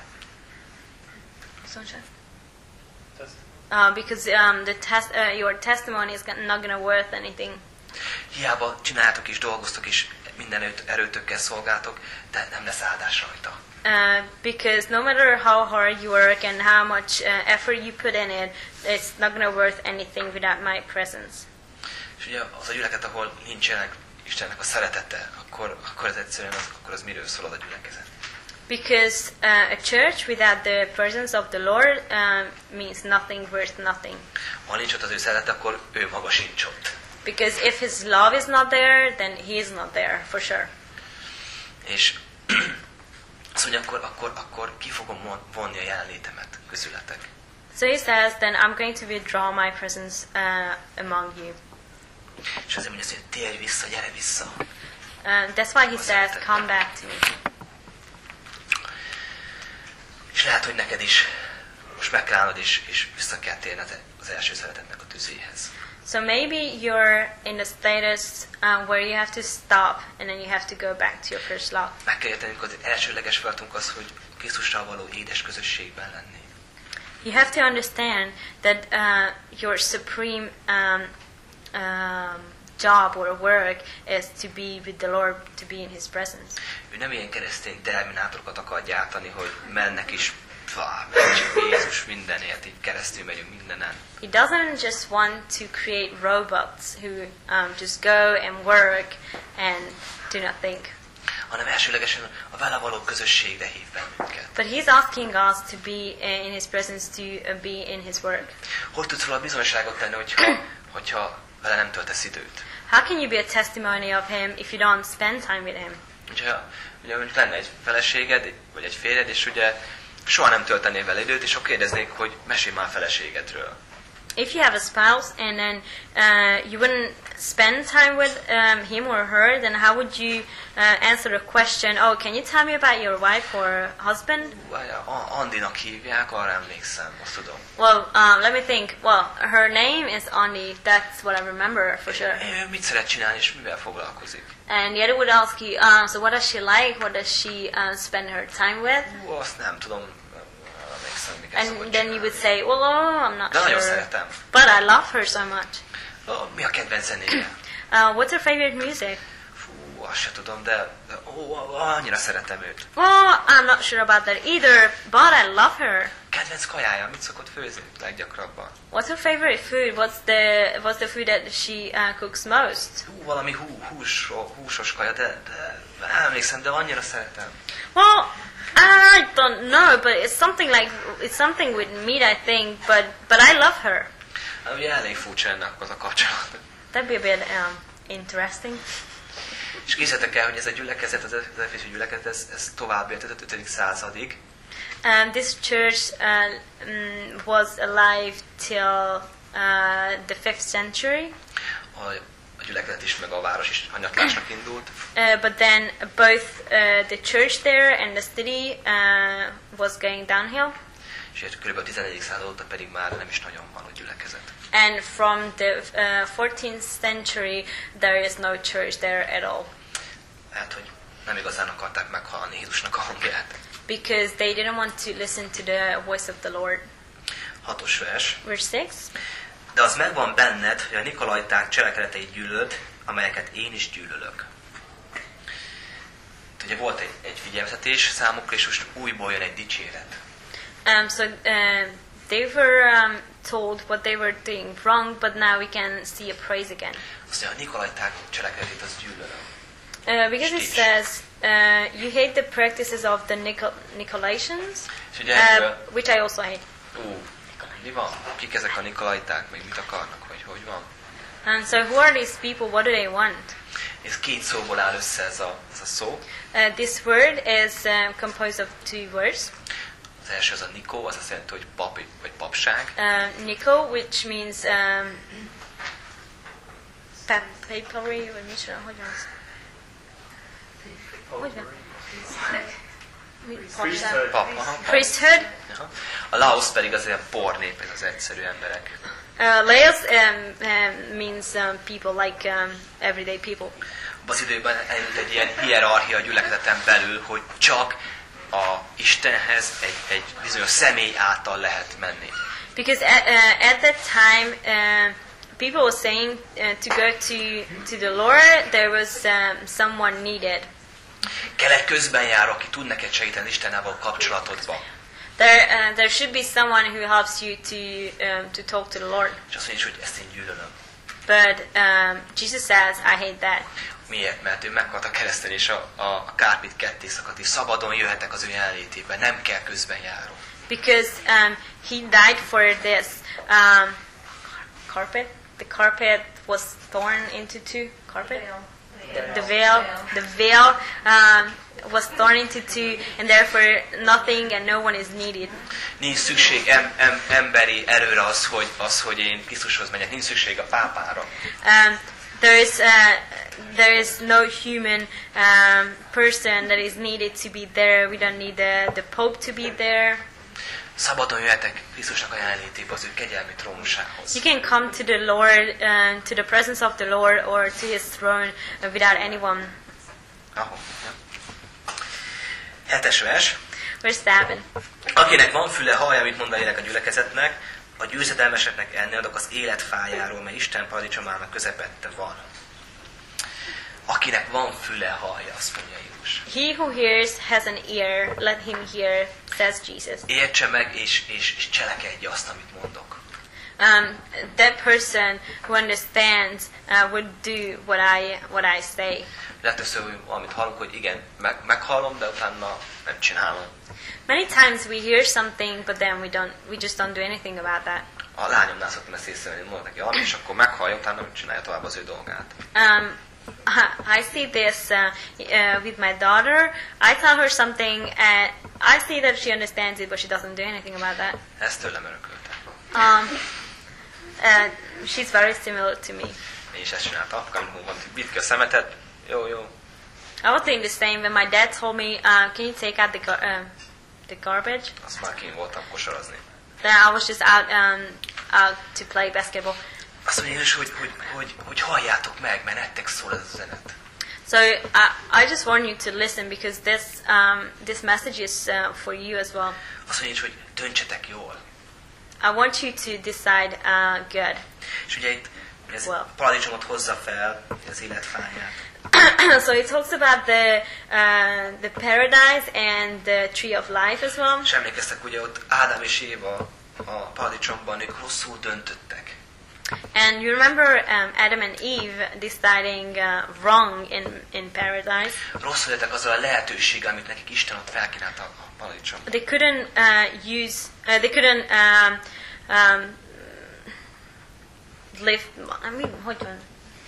Uh, because um, the test, uh, your testimony is not going to worth anything. Hiába csináltok és dolgoztok és minden erőtökkel szolgáltok, de nem lesz áldás rajta. Uh, because no matter how hard you work and how much uh, effort you put in it, it's not going to worth anything without my presence. És ugye az a gyülekezet, ahol nincsenek Istennek a szeretete, akkor, akkor ez egyszerűen az, akkor az miről szól az a gyülekezet? Because uh, a church without the presence of the Lord uh, means nothing, worth nothing. Ha nincs ott az ő szeretete, akkor ő maga sincs ott. Because if his love is not there, then he is not there, for sure. És azt mondja, akkor, akkor, akkor ki fogom vonni a jelenlétemet közületek. So he says, then I'm going to withdraw my presence uh, among you. És azért mondja, hogy térj vissza, gyere vissza. Uh, that's why he says, come back to me. És lehet, hogy neked is most meg kell állnod, és, és vissza kell térni az első szeretetnek a tüzéhez. So maybe you're in the status uh, where you have to stop and then you have to go back to your first love. Meg kell értenünk, hogy az elsőleges feladatunk az, hogy Krisztussal való édes közösségben lenni. You have to understand that uh, your supreme um, um, job or work is to be with the Lord, to be in His presence. Ő nem ilyen keresztény terminátorokat akar gyártani, hogy mennek is, menjünk Jézus mindenért, így keresztül megyünk mindenen. He doesn't just want to create robots who um, just go and work and do not think. Hanem elsőlegesen a vele való közösségre hív bennünket. But he's asking us to be in his presence, to uh, be in his work. Hogy tudsz róla bizonyságot tenni, hogyha, hogyha vele nem töltesz időt? How can you be a testimony of him if you don't spend time with him? Ugye, ugye mondjuk lenne egy feleséged, vagy egy férjed, és ugye soha nem töltenél vele időt, és akkor kérdeznék, hogy mesélj már a feleségedről. If you have a spouse and then uh, you wouldn't spend time with um, him or her, then how would you uh, answer the question, oh, can you tell me about your wife or husband? Andinak hívják, arra emlékszem, azt tudom. Well, um, let me think. Well, her name is Andi. That's what I remember for sure. Ő mit szeret csinálni, és mivel foglalkozik? And the other would ask you, um, so what does she like? What does she uh, spend her time with? Ú, azt nem tudom. And then you would say, well, oh, I'm not De nagyon sure. szeretem. But I love her so much. Oh, mi a kedvenc zenéje? Uh, what's her favorite music? Fú, Ú, azt se tudom, de, de ó, annyira szeretem őt. Well, I'm not sure about that either, but I love her. Kedvenc kajája, mit szokott főzni leggyakrabban? What's her favorite food? What's the what's the food that she uh, cooks most? Hú, valami hú, hús, húsos kaja, de, de nem emlékszem, de annyira szeretem. Well, I don't know, but it's something like it's something with meat, I think. But but I love her. Hát ugye elég furcsa ennek az a kapcsolat. That'd be a bit um, interesting. És képzeljétek el, hogy ez a gyülekezet, az efési gyülekezet, ez, ez tovább élt az ötödik századig. Um, this church uh, um, was alive till uh, the fifth century. A, a gyülekezet is, meg a város is hanyatlásnak indult. Uh, but then both uh, the church there and the city uh, was going downhill. És kb. A tizenedik század óta pedig már nem is nagyon van a gyülekezet. And from the uh, fourteenth century, there is no church there at all. Hát, hogy nem igazán akarták meghallani Jézusnak a hangját. Because they didn't want to listen to the voice of the Lord. Hatos vers. Verse six. De az megvan benned, hogy a nikolaiták cselekedeteit gyűlöld, amelyeket én is gyűlölök. Ugye volt egy, egy figyelmeztetés számukra, és most újból jön egy dicséret. Um, so uh, they were um, told what they were doing wrong, but now we can see a praise again. Azt mondja, a nikolaiták cselekedetét az gyűlölöm. Uh, because it says, uh, you hate the practices of the Nico- Nicolaitans, ugye, uh, which I also hate. Ú, mi van? Kik ezek a nikolaiták, meg mit akarnak, vagy hogy van? And so who are these people? What do they want? Ez két szóból áll össze ez a, ez a szó. Uh, this word is um, composed of two words. Az első az a nikó, az azt jelenti, hogy pap vagy papság. Uh, Nico, which means um, pa- papery, vagy micsoda, hogy van ez? Hogy van? Mi- papság? Pap, aha, pap. Priesthood. Aha. A Laos pedig az ilyen pornép, ez az egyszerű emberek. Uh, Laos um, um, means um, people like um, everyday people. Abban az időben elindult egy ilyen hierarchia a gyülekezeten belül, hogy csak a Istenhez egy, egy bizonyos személy által lehet menni. Because at, uh, at that time, uh, people were saying uh, to go to to the Lord, there was um, someone needed. Kell egy közbenjáró, aki tud neked segíteni Istennel való kapcsolatodba. There, uh, there should be someone who helps you to um, to talk to the Lord. És azt mondja, hogy ezt én gyűlölöm. But um, Jesus says, I hate that. Miért? Mert ő meghalt a kereszten, és a, a, a kárpit ketté szakadt, és szabadon jöhetek az ő jelenlétébe, nem kell közbenjáró. Because um, he died for this um, carpet. The carpet was torn into two. Carpet. The, the veil. The veil um, was torn into two, and therefore nothing and no one is needed. Nincs szükség em, em, emberi erőre az, hogy, az, hogy én Krisztushoz menjek. Nincs szükség a pápára. Um, there is uh, there is no human um, person that is needed to be there. We don't need the, the Pope to be there. Szabadon jöhetek Krisztusnak a jelenlétébe, az ő kegyelmi trónusához. You can come to the Lord, uh, to the presence of the Lord, or to His throne uh, without anyone. Ahol, ja. Hetes vers. Verse seven. Akinek van füle, hallja, amit mond a lélek a gyülekezetnek, a győzedelmeseknek enni adok az élet fájáról, mert Isten paradicsomának közepette van. Akinek van füle, hallja, azt mondja Jézus. He who hears has an ear, let him hear, says Jesus. Értse meg, és, és, és cselekedje azt, amit mondok. Um, that person who understands uh, would do what I what I say. Legtöbbször, amit hallunk, hogy igen, meg, meghallom, de utána nem csinálom. Many times we hear something, but then we don't. We just don't do anything about that. A lányomnál szoktam ezt észrevenni, mondok neki valamit, és akkor meghallja, utána nem csinálja tovább az ő dolgát. Um, I see this uh, uh, with my daughter. I tell her something, and I see that she understands it, but she doesn't do anything about that. Ezt tőlem örökölte. Um, uh, she's very similar to me. Én is ezt csináltam. Apukám, hogy mondta, vidd ki a szemetet. Jó, jó. I was doing the same when my dad told me, uh, "Can you take out the gar- uh, the garbage?" Azt már kint voltam kosarazni. Then I was just out um, out to play basketball. Azt mondja Jézus, hogy, hogy, hogy, hogy halljátok meg, mert nektek szól ez az üzenet. So I, I just want you to listen because this um, this message is uh, for you as well. Azt mondja, hogy döntsetek jól. I want you to decide uh, good. És ugye itt ez Well. a paradicsomot hozza fel, az életfáját. So it talks about the uh, the paradise and the tree of life as well. És emlékeztek, ugye ott Ádám és Éva a paradicsomban, ők rosszul döntöttek. And you remember um, Adam and Eve deciding uh, wrong in, in paradise. Rosszul jöttek azzal a lehetőséggel, amit nekik Isten ott felkínálta a paradicsomban. They couldn't uh, use, uh, they couldn't um, um, live, I mean, hogy van?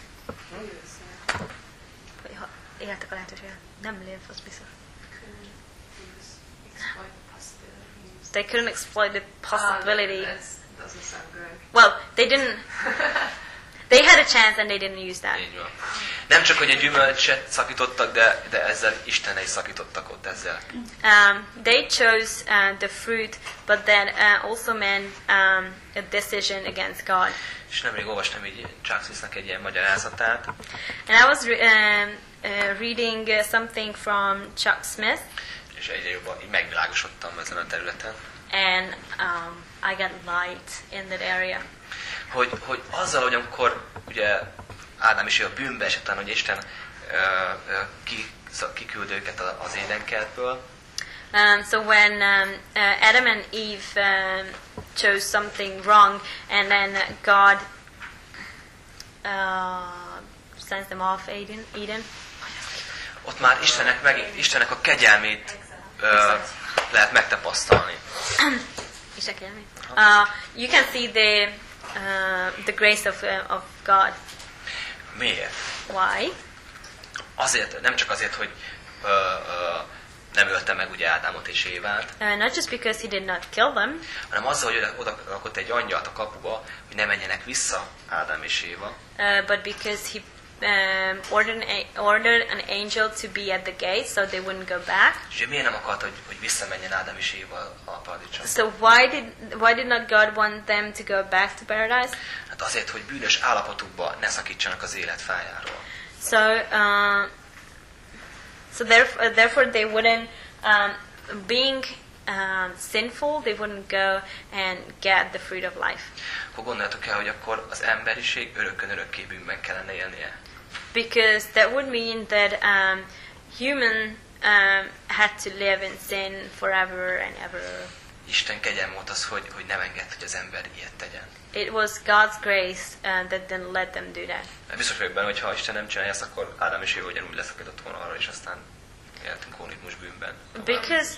Hogy ha éltek a lehetőséggel. Nem live, az biztos. They couldn't exploit the possibility. Ah, that doesn't sound good. Well, they didn't. They had a chance and they didn't use that. Így van. Nem csak, hogy a gyümölcset szakítottak, de, de ezzel Istenre is szakítottak ott ezzel. Um, they chose uh, the fruit, but that uh, also meant um, a decision against God. És nemrég olvastam így Chuck Smithnek egy ilyen magyarázatát. And I was re- um, uh, reading uh, something from Chuck Smith, És egyre jobban így megvilágosodtam ezen a területen. and um, I got light in that area. Hogy, hogy azzal, hogy amikor ugye Ádám is a bűnbe esett, hogy Isten ö, ö, ki, kiküld őket az édenkertből, Um, so when um, uh, Adam and Eve um, chose something wrong, and then God uh, sends them off Eden, Eden. ott már Istennek, meg, Istennek a kegyelmét ö, lehet megtapasztalni. Is that clear? Uh, you can see the uh, the grace of uh, of God. Miért? Why? Azért, nem csak azért, hogy ö, ö, nem ölte meg ugye Ádámot és Évát, Uh, not just because he did not kill them, hanem azzal, hogy oda rakott egy angyalt a kapuba, hogy ne menjenek vissza Ádám és Éva, uh, but because he um, ordered, an, a- ordered an angel to be at the gate so they wouldn't go back. és ugye miért nem akart, hogy, hogy visszamenjen Ádám és Éva a paradicsomba? So why did why did not God want them to go back to paradise? Hát azért, hogy bűnös állapotukba ne szakítsanak az élet fájáról. So uh, so therefore, therefore they wouldn't um, being um, sinful, they wouldn't go and get the fruit of life. Akkor gondoljatok el, hogy akkor az emberiség örökkön örökké bűnben kellene élnie. Because that would mean that um, human um, had to live in sin forever and ever. Isten kegyelme volt az, hogy, hogy nem enged, hogy az ember ilyet tegyen. It was God's grace uh, that didn't let them do that. Mert biztos vagyok benne, hogy ha Isten nem csinálja ezt, akkor Ádám és Éva ugyanúgy leszakadott volna arra, és aztán éltünk volna itt most bűnben. Because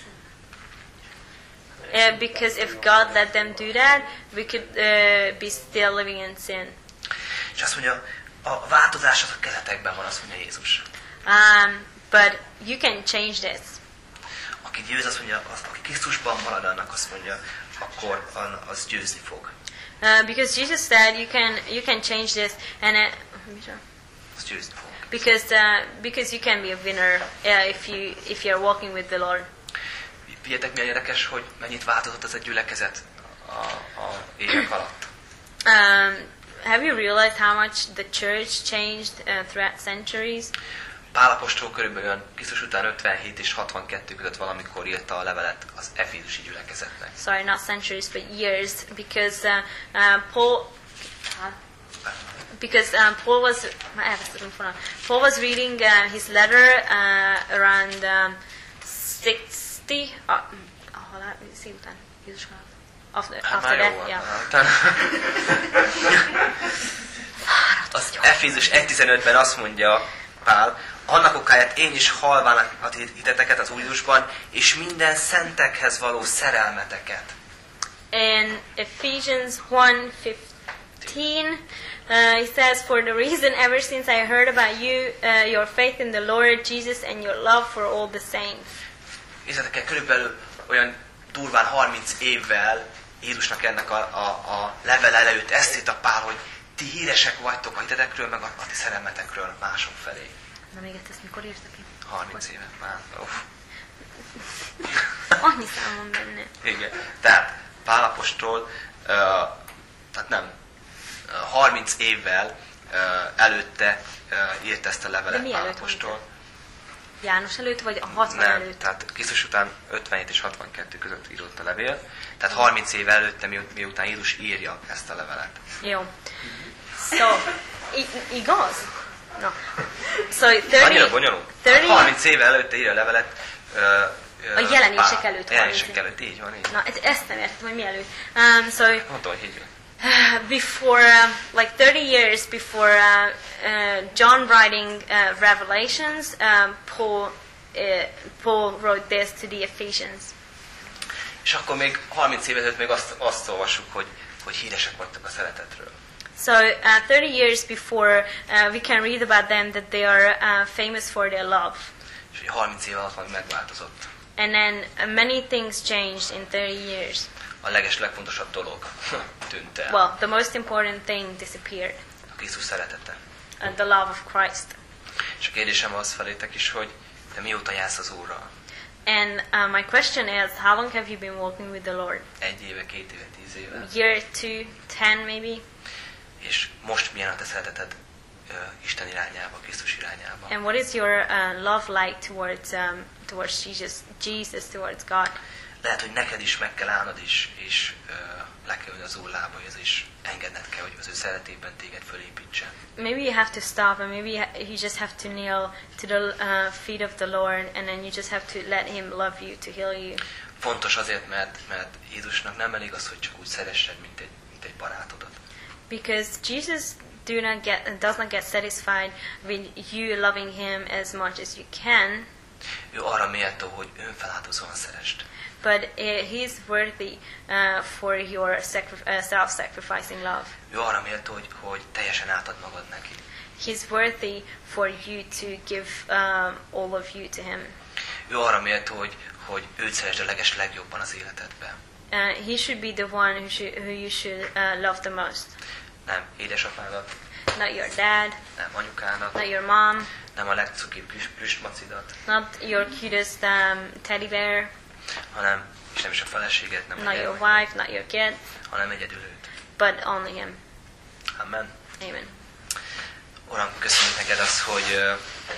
uh, because if God let them do that, we could uh, be still living in sin. És azt mondja, a változás az a keretekben van, azt mondja Jézus. Um, but you can change this. Aki győz, azt mondja, az, aki Krisztusban marad, annak azt mondja, akkor an- az győzni fog. Uh, because Jesus said you can you can change this, and uh, Az győzni fog. because uh, because you can be a winner uh, if you if you're walking with the Lord. Figyeljetek, milyen érdekes, hogy mennyit változott ez a gyülekezet a, a évek alatt. Um, have you realized how much the church changed uh, throughout centuries? Pál apostol körülbelül olyan Krisztus után ötvenhét és hatvankettő között valamikor írta a levelet az efézusi gyülekezetnek. Sorry, not centuries, but years, because uh, uh, Paul. Because um, Paul was Paul was reading uh, his letter uh, around um, sixty. Uh, hold on, see után. Jézus halál. After, after that, yeah. Az Efézus egy tizenötben azt mondja Pál, annak okáját én is halván a hiteteket az Újdusban, és minden szentekhez való szerelmeteket. In Ephesians one fifteen, uh, he says, "For the reason ever since I heard about you, uh, your faith in the Lord Jesus and your love for all the saints." Nézzétek el, körülbelül olyan durván harminc évvel Jézusnak ennek a, a, a level előtt ezt írt a Pál, hogy ti híresek vagytok a hitetekről, meg a, a ti szerelmetekről mások felé. Na még ezt mikor írtak ki? harminc éve már. Uff. Annyi szám van benne. Igen. Tehát Pál apostol, uh, tehát nem, uh, harminc évvel uh, előtte uh, írt ezt a levelet Pál apostol. János előtt, vagy a hatvan Nem, előtt? tehát Krisztus után ötvenhét és hatvankettő között írott a levél. Tehát harminc év előtte, miután Jézus írja ezt a levelet. Jó. So, i- igaz? No. So Annyira thirty, bonyolult. thirty harminc éve előtte ír a levelet. Uh, a jelenések előtt. A jelenések előtt, így van, így. Na, ezt nem értem, hogy mielőtt. Um, so, Mondtam, hogy így before, uh, like thirty years before uh, uh, John writing uh, Revelations, um, Paul, uh, Paul wrote this to the Ephesians. És akkor még harminc év előtt még azt, azt olvassuk, hogy, hogy híresek voltak a szeretetről. So uh, thirty years before, uh, we can read about them that they are uh, famous for their love. És hogy harminc év alatt valami megváltozott. And then uh, many things changed in thirty years. A leges legfontosabb dolog tűnt el. Well, the most important thing disappeared. A Krisztus szeretete. Uh, the love of Christ. És a kérdésem az felétek is, hogy te mióta jársz az Úrral? And uh, my question is, how long have you been walking with the Lord? Egy éve, két éve, tíz éve? Year, two, ten maybe? És most milyen a te szereteted uh, Isten irányába, Krisztus irányába? And what is your uh, love like towards um, towards Jesus, Jesus towards God? Lehet, hogy neked is meg kell állnod, és, és uh, le kell ülni az Úr lábaihoz, és engedned kell, hogy az ő szeretében téged fölépítsen. Maybe you have to stop, and maybe you just have to kneel to the uh, feet of the Lord, and then you just have to let Him love you, to heal you. Fontos azért, mert, mert Jézusnak nem elég az, hogy csak úgy szeressed, mint egy, mint egy barátodat. Because Jesus do not get does not get satisfied with you loving Him as much as you can. Ő arra méltó, hogy önfeláldozóan szerest. But uh, He's worthy uh, for your sacri- uh, self-sacrificing love. Ő arra méltó, hogy, hogy teljesen átad magad neki. He's worthy for you to give um, all of you to Him. Ő arra méltó, hogy, hogy őt szeresd a leges legjobban az életedben. Uh, he should be the one who, should, who you should uh, love the most. Nem édesapádat, Not your dad, nem anyukádat, not your mom, nem a legcukibb plüss- plüssmacidat, not your cutest um, teddy bear, hanem, és nem is a feleséget, nem a not your gyermeket, wife, not your kids, hanem egyedül őt. but only Him. Amen. Amen. Uram, köszönjük neked azt, hogy ö,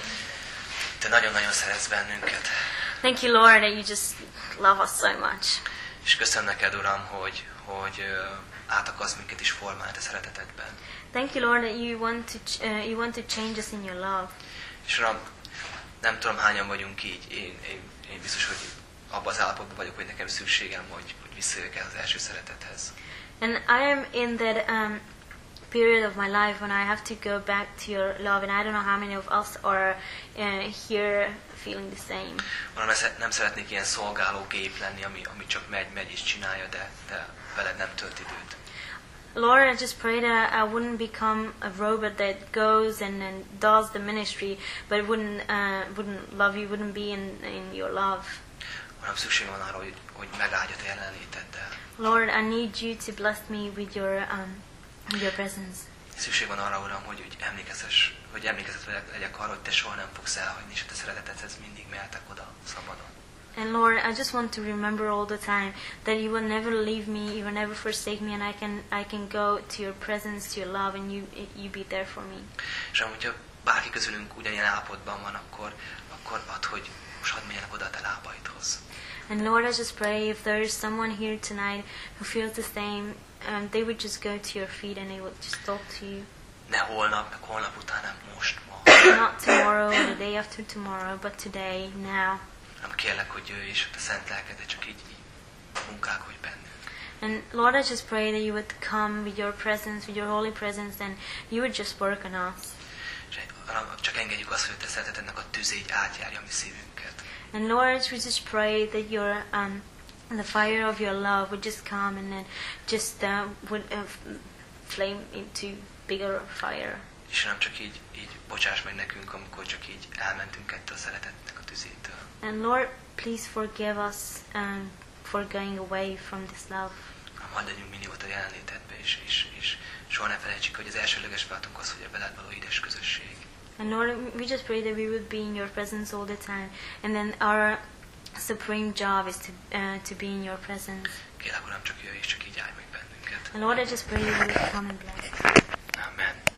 te nagyon-nagyon szeretsz bennünket. Thank you, Lord, that you just love us so much. És köszönöm neked, Uram, hogy, hogy ö, át akarsz minket is formálni a szeretetedben. Thank you, Lord, that you want to ch- uh, you want to change us in your love. És Uram, nem tudom hányan vagyunk így, én, én, én biztos, hogy abban az állapotban vagyok, hogy nekem szükségem, hogy, hogy visszajöjjek el az első szeretethez. And I am in that um, period of my life when I have to go back to your love, and I don't know how many of us are uh, here feeling the same. Uram, nem szeretnék ilyen szolgáló gép lenni, ami, ami csak megy, megy és csinálja, de, de veled nem tölt időt. Lord, I just pray that I wouldn't become a robot that goes and, and does the ministry, but wouldn't uh, wouldn't love you, wouldn't be in, in your love. Uram, szükség van arra, hogy, hogy megáldjad a jelenléteddel. Lord, I need you to bless me with your um, with your presence. Szükség van arra, Uram, hogy, hogy emlékezes, hogy emlékezet legyek arra, hogy te soha nem fogsz elhagyni, és a te szeretetedhez mindig mehetek oda szabadon. And Lord, I just want to remember all the time that you will never leave me, you will never forsake me, and I can I can go to your presence, to your love, and you you be there for me. És amúgy, hogyha bárki közülünk ugyanilyen állapotban van, akkor, akkor add, hogy most hadd menjenek oda a te lábaidhoz. And Lord, I just pray if there is someone here tonight who feels the same, um, they would just go to your feet and they would just talk to you. Ne holnap, meg holnap után, nem most, ma. Not tomorrow or the day after tomorrow, but today, now. Nem kérlek, hogy jöjj, és a te szent lelkedet csak így, így munkálkodj bennünk. And Lord, I just pray that you would come with your presence, with your holy presence, and you would just work on us. És Uram, csak engedjük azt, hogy a te szeretetednek a tüze így átjárja a mi szívünket. And Lord, we just pray that your um, the fire of your love would just come and then just uh, would uh, flame into bigger fire. És nem csak így, így bocsáss meg nekünk, amikor csak így elmentünk ettől a szeretetnek a tüzétől. And Lord, please forgive us um, for going away from this love. Hadd legyünk minnyót a jelenlétedbe, és, és, és soha ne felejtsük, hogy az elsőleges feladatunk az, hogy a veled való édes közösség. And Lord, we just pray that we would be in your presence all the time. And then our supreme job is to uh, to be in your presence. Kérlek, Uram, csak jöjj, és csak így állj meg bennünket. And Lord, I just pray that you would come and bless.